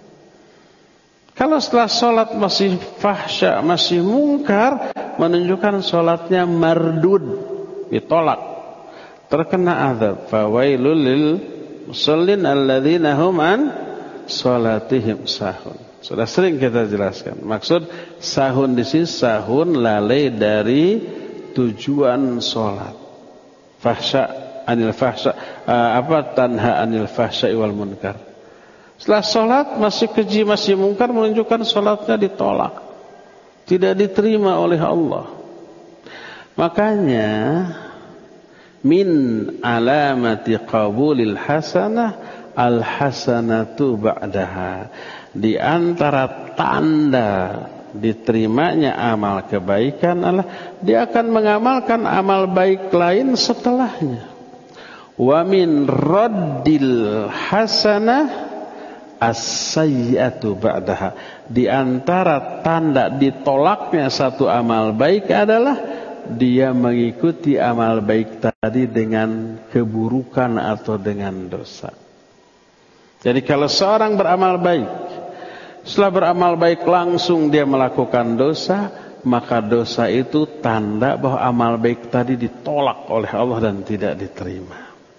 Kalau setelah sholat masih fahsya, masih mungkar, menunjukkan sholatnya mardud, ditolak. terkena azab. Fawailul lil musallin alladzina hum an salatihim sahun. Sudah sering kita jelaskan. Maksud sahun di sini sahun lalai dari tujuan salat. Fahsya anil fahsya uh, apa tanha anil fahsya wal munkar. Setelah salat masih keji masih mungkar menunjukkan salatnya ditolak. Tidak diterima oleh Allah. Makanya min alamati qabulil hasanah al hasanatu ba'daha. Di antara tanda diterimanya amal kebaikan adalah dia akan mengamalkan amal baik lain setelahnya. Wa min raddil hasanah as-sayyi'atu ba'daha. Di antara tanda ditolaknya satu amal baik adalah dia mengikuti amal baik tadi dengan keburukan atau dengan dosa. Jadi kalau seorang beramal baik, setelah beramal baik langsung dia melakukan dosa, maka dosa itu tanda bahwa amal baik tadi ditolak oleh Allah dan tidak diterima.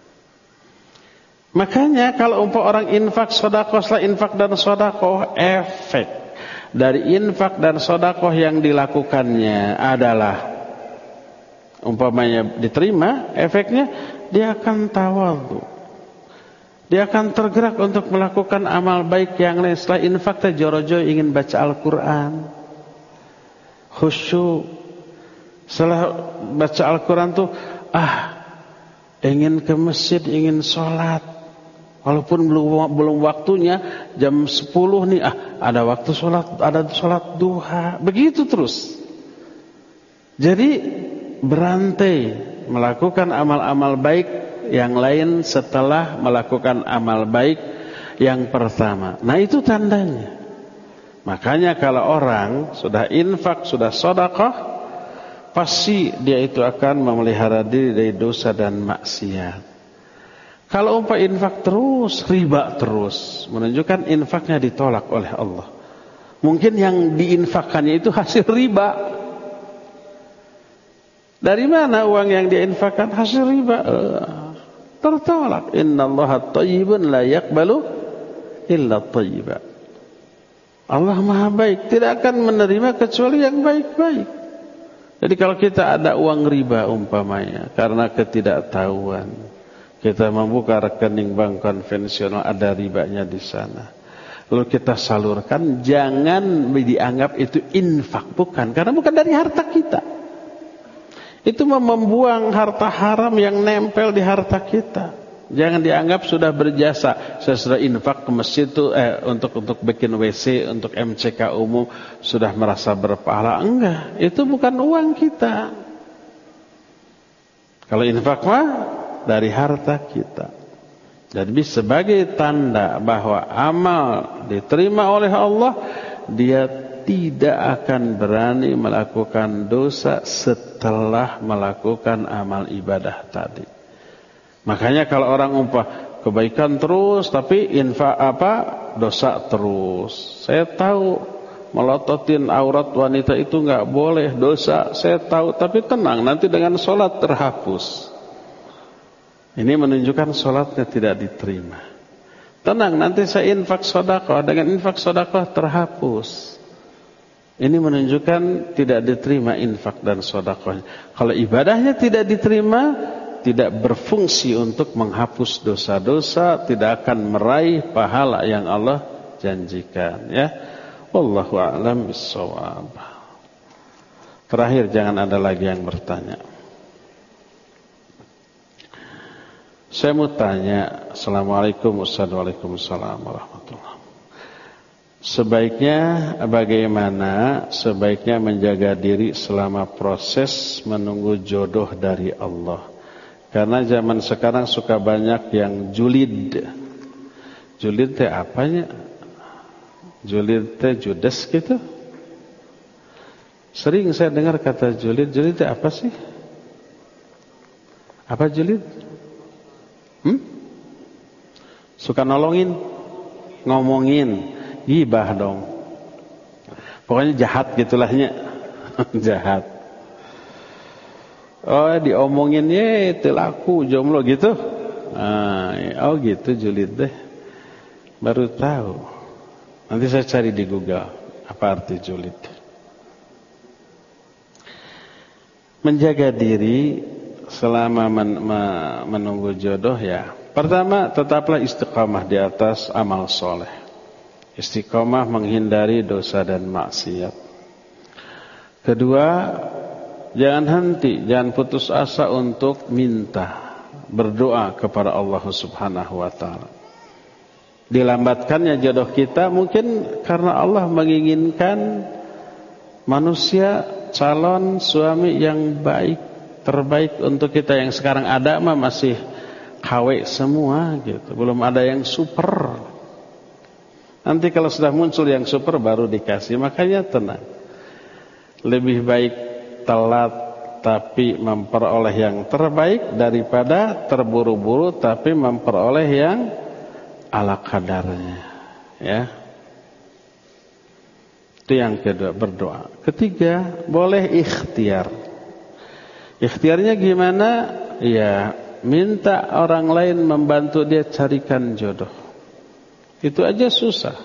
Makanya kalau umpah orang infak sedekah, setelah infak dan sedekah, efek dari infak dan sedekah yang dilakukannya adalah umpamanya diterima, efeknya dia akan tawadhu. Dia akan tergerak untuk melakukan amal baik yang lain. Setelah infak teh joro-joro ingin baca Al-Qur'an. Khusyuk. Setelah baca Al-Qur'an tuh ah ingin ke masjid, ingin sholat. Walaupun belum belum waktunya, jam sepuluh nih ah ada waktu sholat, ada sholat duha. Begitu terus. Jadi berantai melakukan amal-amal baik yang lain setelah melakukan amal baik yang pertama. Nah itu tandanya. Makanya kalau orang sudah infak, sudah sedekah, pasti dia itu akan memelihara diri dari dosa dan maksiat. Kalau umpah infak terus, riba terus, menunjukkan infaknya ditolak oleh Allah. Mungkin yang diinfakkannya itu hasil riba. Dari mana uang yang diinfakkan? Hasil riba. Uh. Tertolak. Innallaha thayyibun la yaqbalu illa thayyiba. Allah Maha baik, tidak akan menerima kecuali yang baik-baik. Jadi kalau kita ada uang riba umpamanya karena ketidaktahuan, kita membuka rekening bank konvensional ada ribanya di sana. Lalu kita salurkan, jangan dianggap itu infak, bukan, karena bukan dari harta kita. Itu membuang harta haram yang nempel di harta kita. Jangan dianggap sudah berjasa. Saya sudah infak ke masjid itu eh, untuk untuk bikin W C, untuk M C K umum, sudah merasa berpahala. Enggak, itu bukan uang kita. Kalau infak mah dari harta kita. Jadi sebagai tanda bahwa amal diterima oleh Allah, dia tidak akan berani melakukan dosa setelah melakukan amal ibadah tadi. Makanya kalau orang umpah kebaikan terus tapi infak apa dosa terus. Saya tahu melototin aurat wanita itu enggak boleh, dosa. Saya tahu, tapi tenang, nanti dengan sholat terhapus. Ini menunjukkan sholatnya tidak diterima. Tenang, nanti saya infak sedekah, dengan infak sedekah terhapus. Ini menunjukkan tidak diterima infak dan sedekahnya. Kalau ibadahnya tidak diterima, tidak berfungsi untuk menghapus dosa-dosa, tidak akan meraih pahala yang Allah janjikan. Ya, wallahu a'lam bissawab. Terakhir, jangan ada lagi yang bertanya. Saya mau tanya, Assalamualaikum Waalaikumsalam warahmatullahi. Sebaiknya bagaimana sebaiknya menjaga diri selama proses menunggu jodoh dari Allah? Karena zaman sekarang suka banyak yang julid. Julid teh apanya? Julid teh judes gitu. Sering saya dengar kata julid. Julid teh apa sih? Apa julid? Hmm? Suka nolongin, ngomongin. Gibah dong. Pokoknya jahat gitulahnya. Jahat. Oh, diomonginnya itu laku jomblo gitu. Ah, oh gitu julid deh. Baru tahu. Nanti saya cari di Google apa arti julid. Menjaga diri selama men, me, menunggu jodoh ya. Pertama, tetaplah istiqamah di atas amal soleh. Istiqamah menghindari dosa dan maksiat. Kedua, jangan henti, jangan putus asa untuk minta, berdoa kepada Allah Subhanahu wa taala. Dilambatkannya jodoh kita mungkin karena Allah menginginkan manusia calon suami yang baik, terbaik untuk kita. Yang sekarang ada mah masih K W semua gitu, belum ada yang super. Nanti kalau sudah muncul yang super baru dikasih. Makanya tenang, lebih baik telat tapi memperoleh yang terbaik daripada terburu-buru tapi memperoleh yang ala kadarnya, ya. Itu yang kedua, berdoa. Ketiga, boleh ikhtiar. Ikhtiarnya gimana? Ya, minta orang lain membantu dia carikan jodoh. Itu aja susah.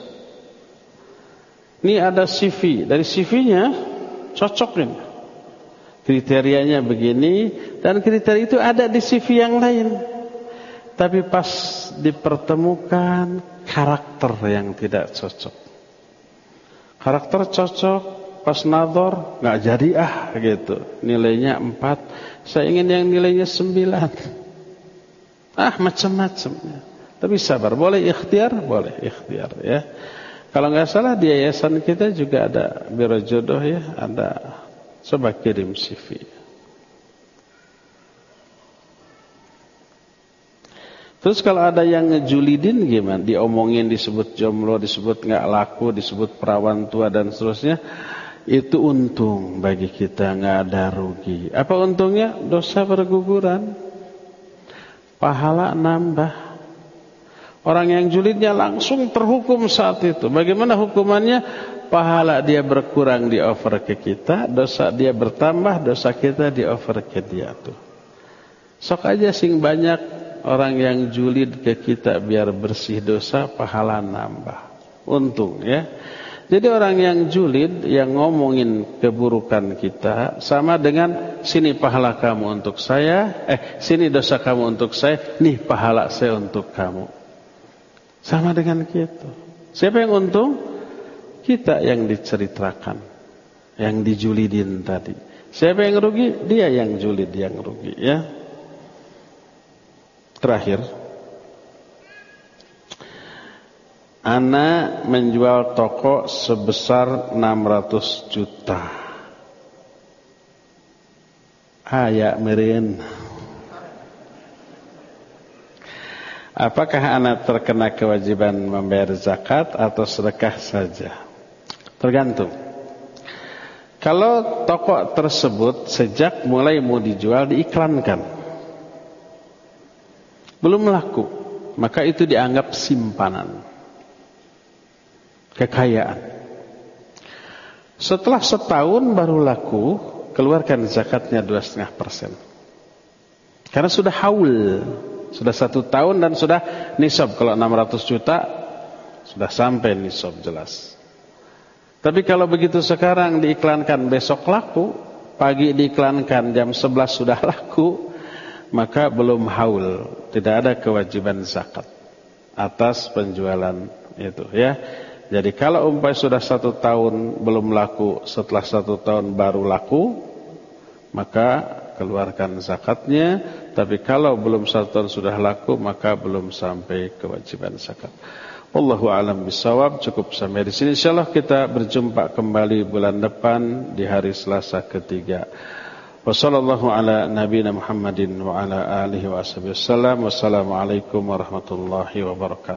Ini ada C V, dari C V-nya cocok nih. Kriterianya begini, dan kriteria itu ada di C V yang lain. Tapi pas dipertemukan karakter yang tidak cocok. Karakter cocok, pas nador nggak jadi ah gitu. Nilainya empat, saya ingin yang nilainya sembilan. Ah macam-macam. Tapi sabar, boleh ikhtiar, boleh ikhtiar ya. Kalau nggak salah di yayasan kita juga ada biro jodoh ya, ada. Coba kirim C V. Terus kalau ada yang ngejulidin gimana? Diomongin, disebut jomblo, disebut nggak laku, disebut perawan tua dan seterusnya. Itu untung bagi kita, nggak ada rugi. Apa untungnya? Dosa berguguran, pahala nambah. Orang yang julidnya langsung terhukum saat itu. Bagaimana hukumannya? Pahala dia berkurang di over ke kita, dosa dia bertambah, dosa kita di over ke dia tuh. Sok aja sing banyak orang yang julid ke kita biar bersih dosa, pahala nambah. Untung ya. Jadi orang yang julid, yang ngomongin keburukan kita, sama dengan sini pahala kamu untuk saya, eh sini dosa kamu untuk saya, nih pahala saya untuk kamu. Sama dengan kita. Siapa yang untung? Kita yang diceritakan, yang dijulidin tadi. Siapa yang rugi? Dia yang julid yang rugi ya. Terakhir, ana menjual toko sebesar enam ratus juta. Aya meureun. Apakah ana terkena kewajiban membayar zakat atau sedekah saja? Tergantung. Kalau toko tersebut sejak mulai mau dijual diiklankan, belum laku, maka itu dianggap simpanan, kekayaan. Setelah setahun baru laku, keluarkan zakatnya dua koma lima persen. Karena sudah haul, sudah satu tahun dan sudah nisab. Kalau enam ratus juta sudah sampai nisab jelas. Tapi kalau begitu sekarang diiklankan besok laku, pagi diiklankan jam sebelas sudah laku, maka belum haul, tidak ada kewajiban zakat atas penjualan itu ya. Jadi kalau umpamanya sudah satu tahun belum laku, setelah satu tahun baru laku, maka keluarkan zakatnya. Tapi kalau belum satu tahun sudah laku, maka belum sampai kewajiban zakat. Wallahu a'lam bishawab. Cukup sampai di sini. Insyaallah kita berjumpa kembali bulan depan di hari Selasa ketiga. Wassallallahu ala nabiyina Muhammadin wa ala alihi wa sahbihi wasallam. Wassalamualaikum warahmatullahi wabarakatuh.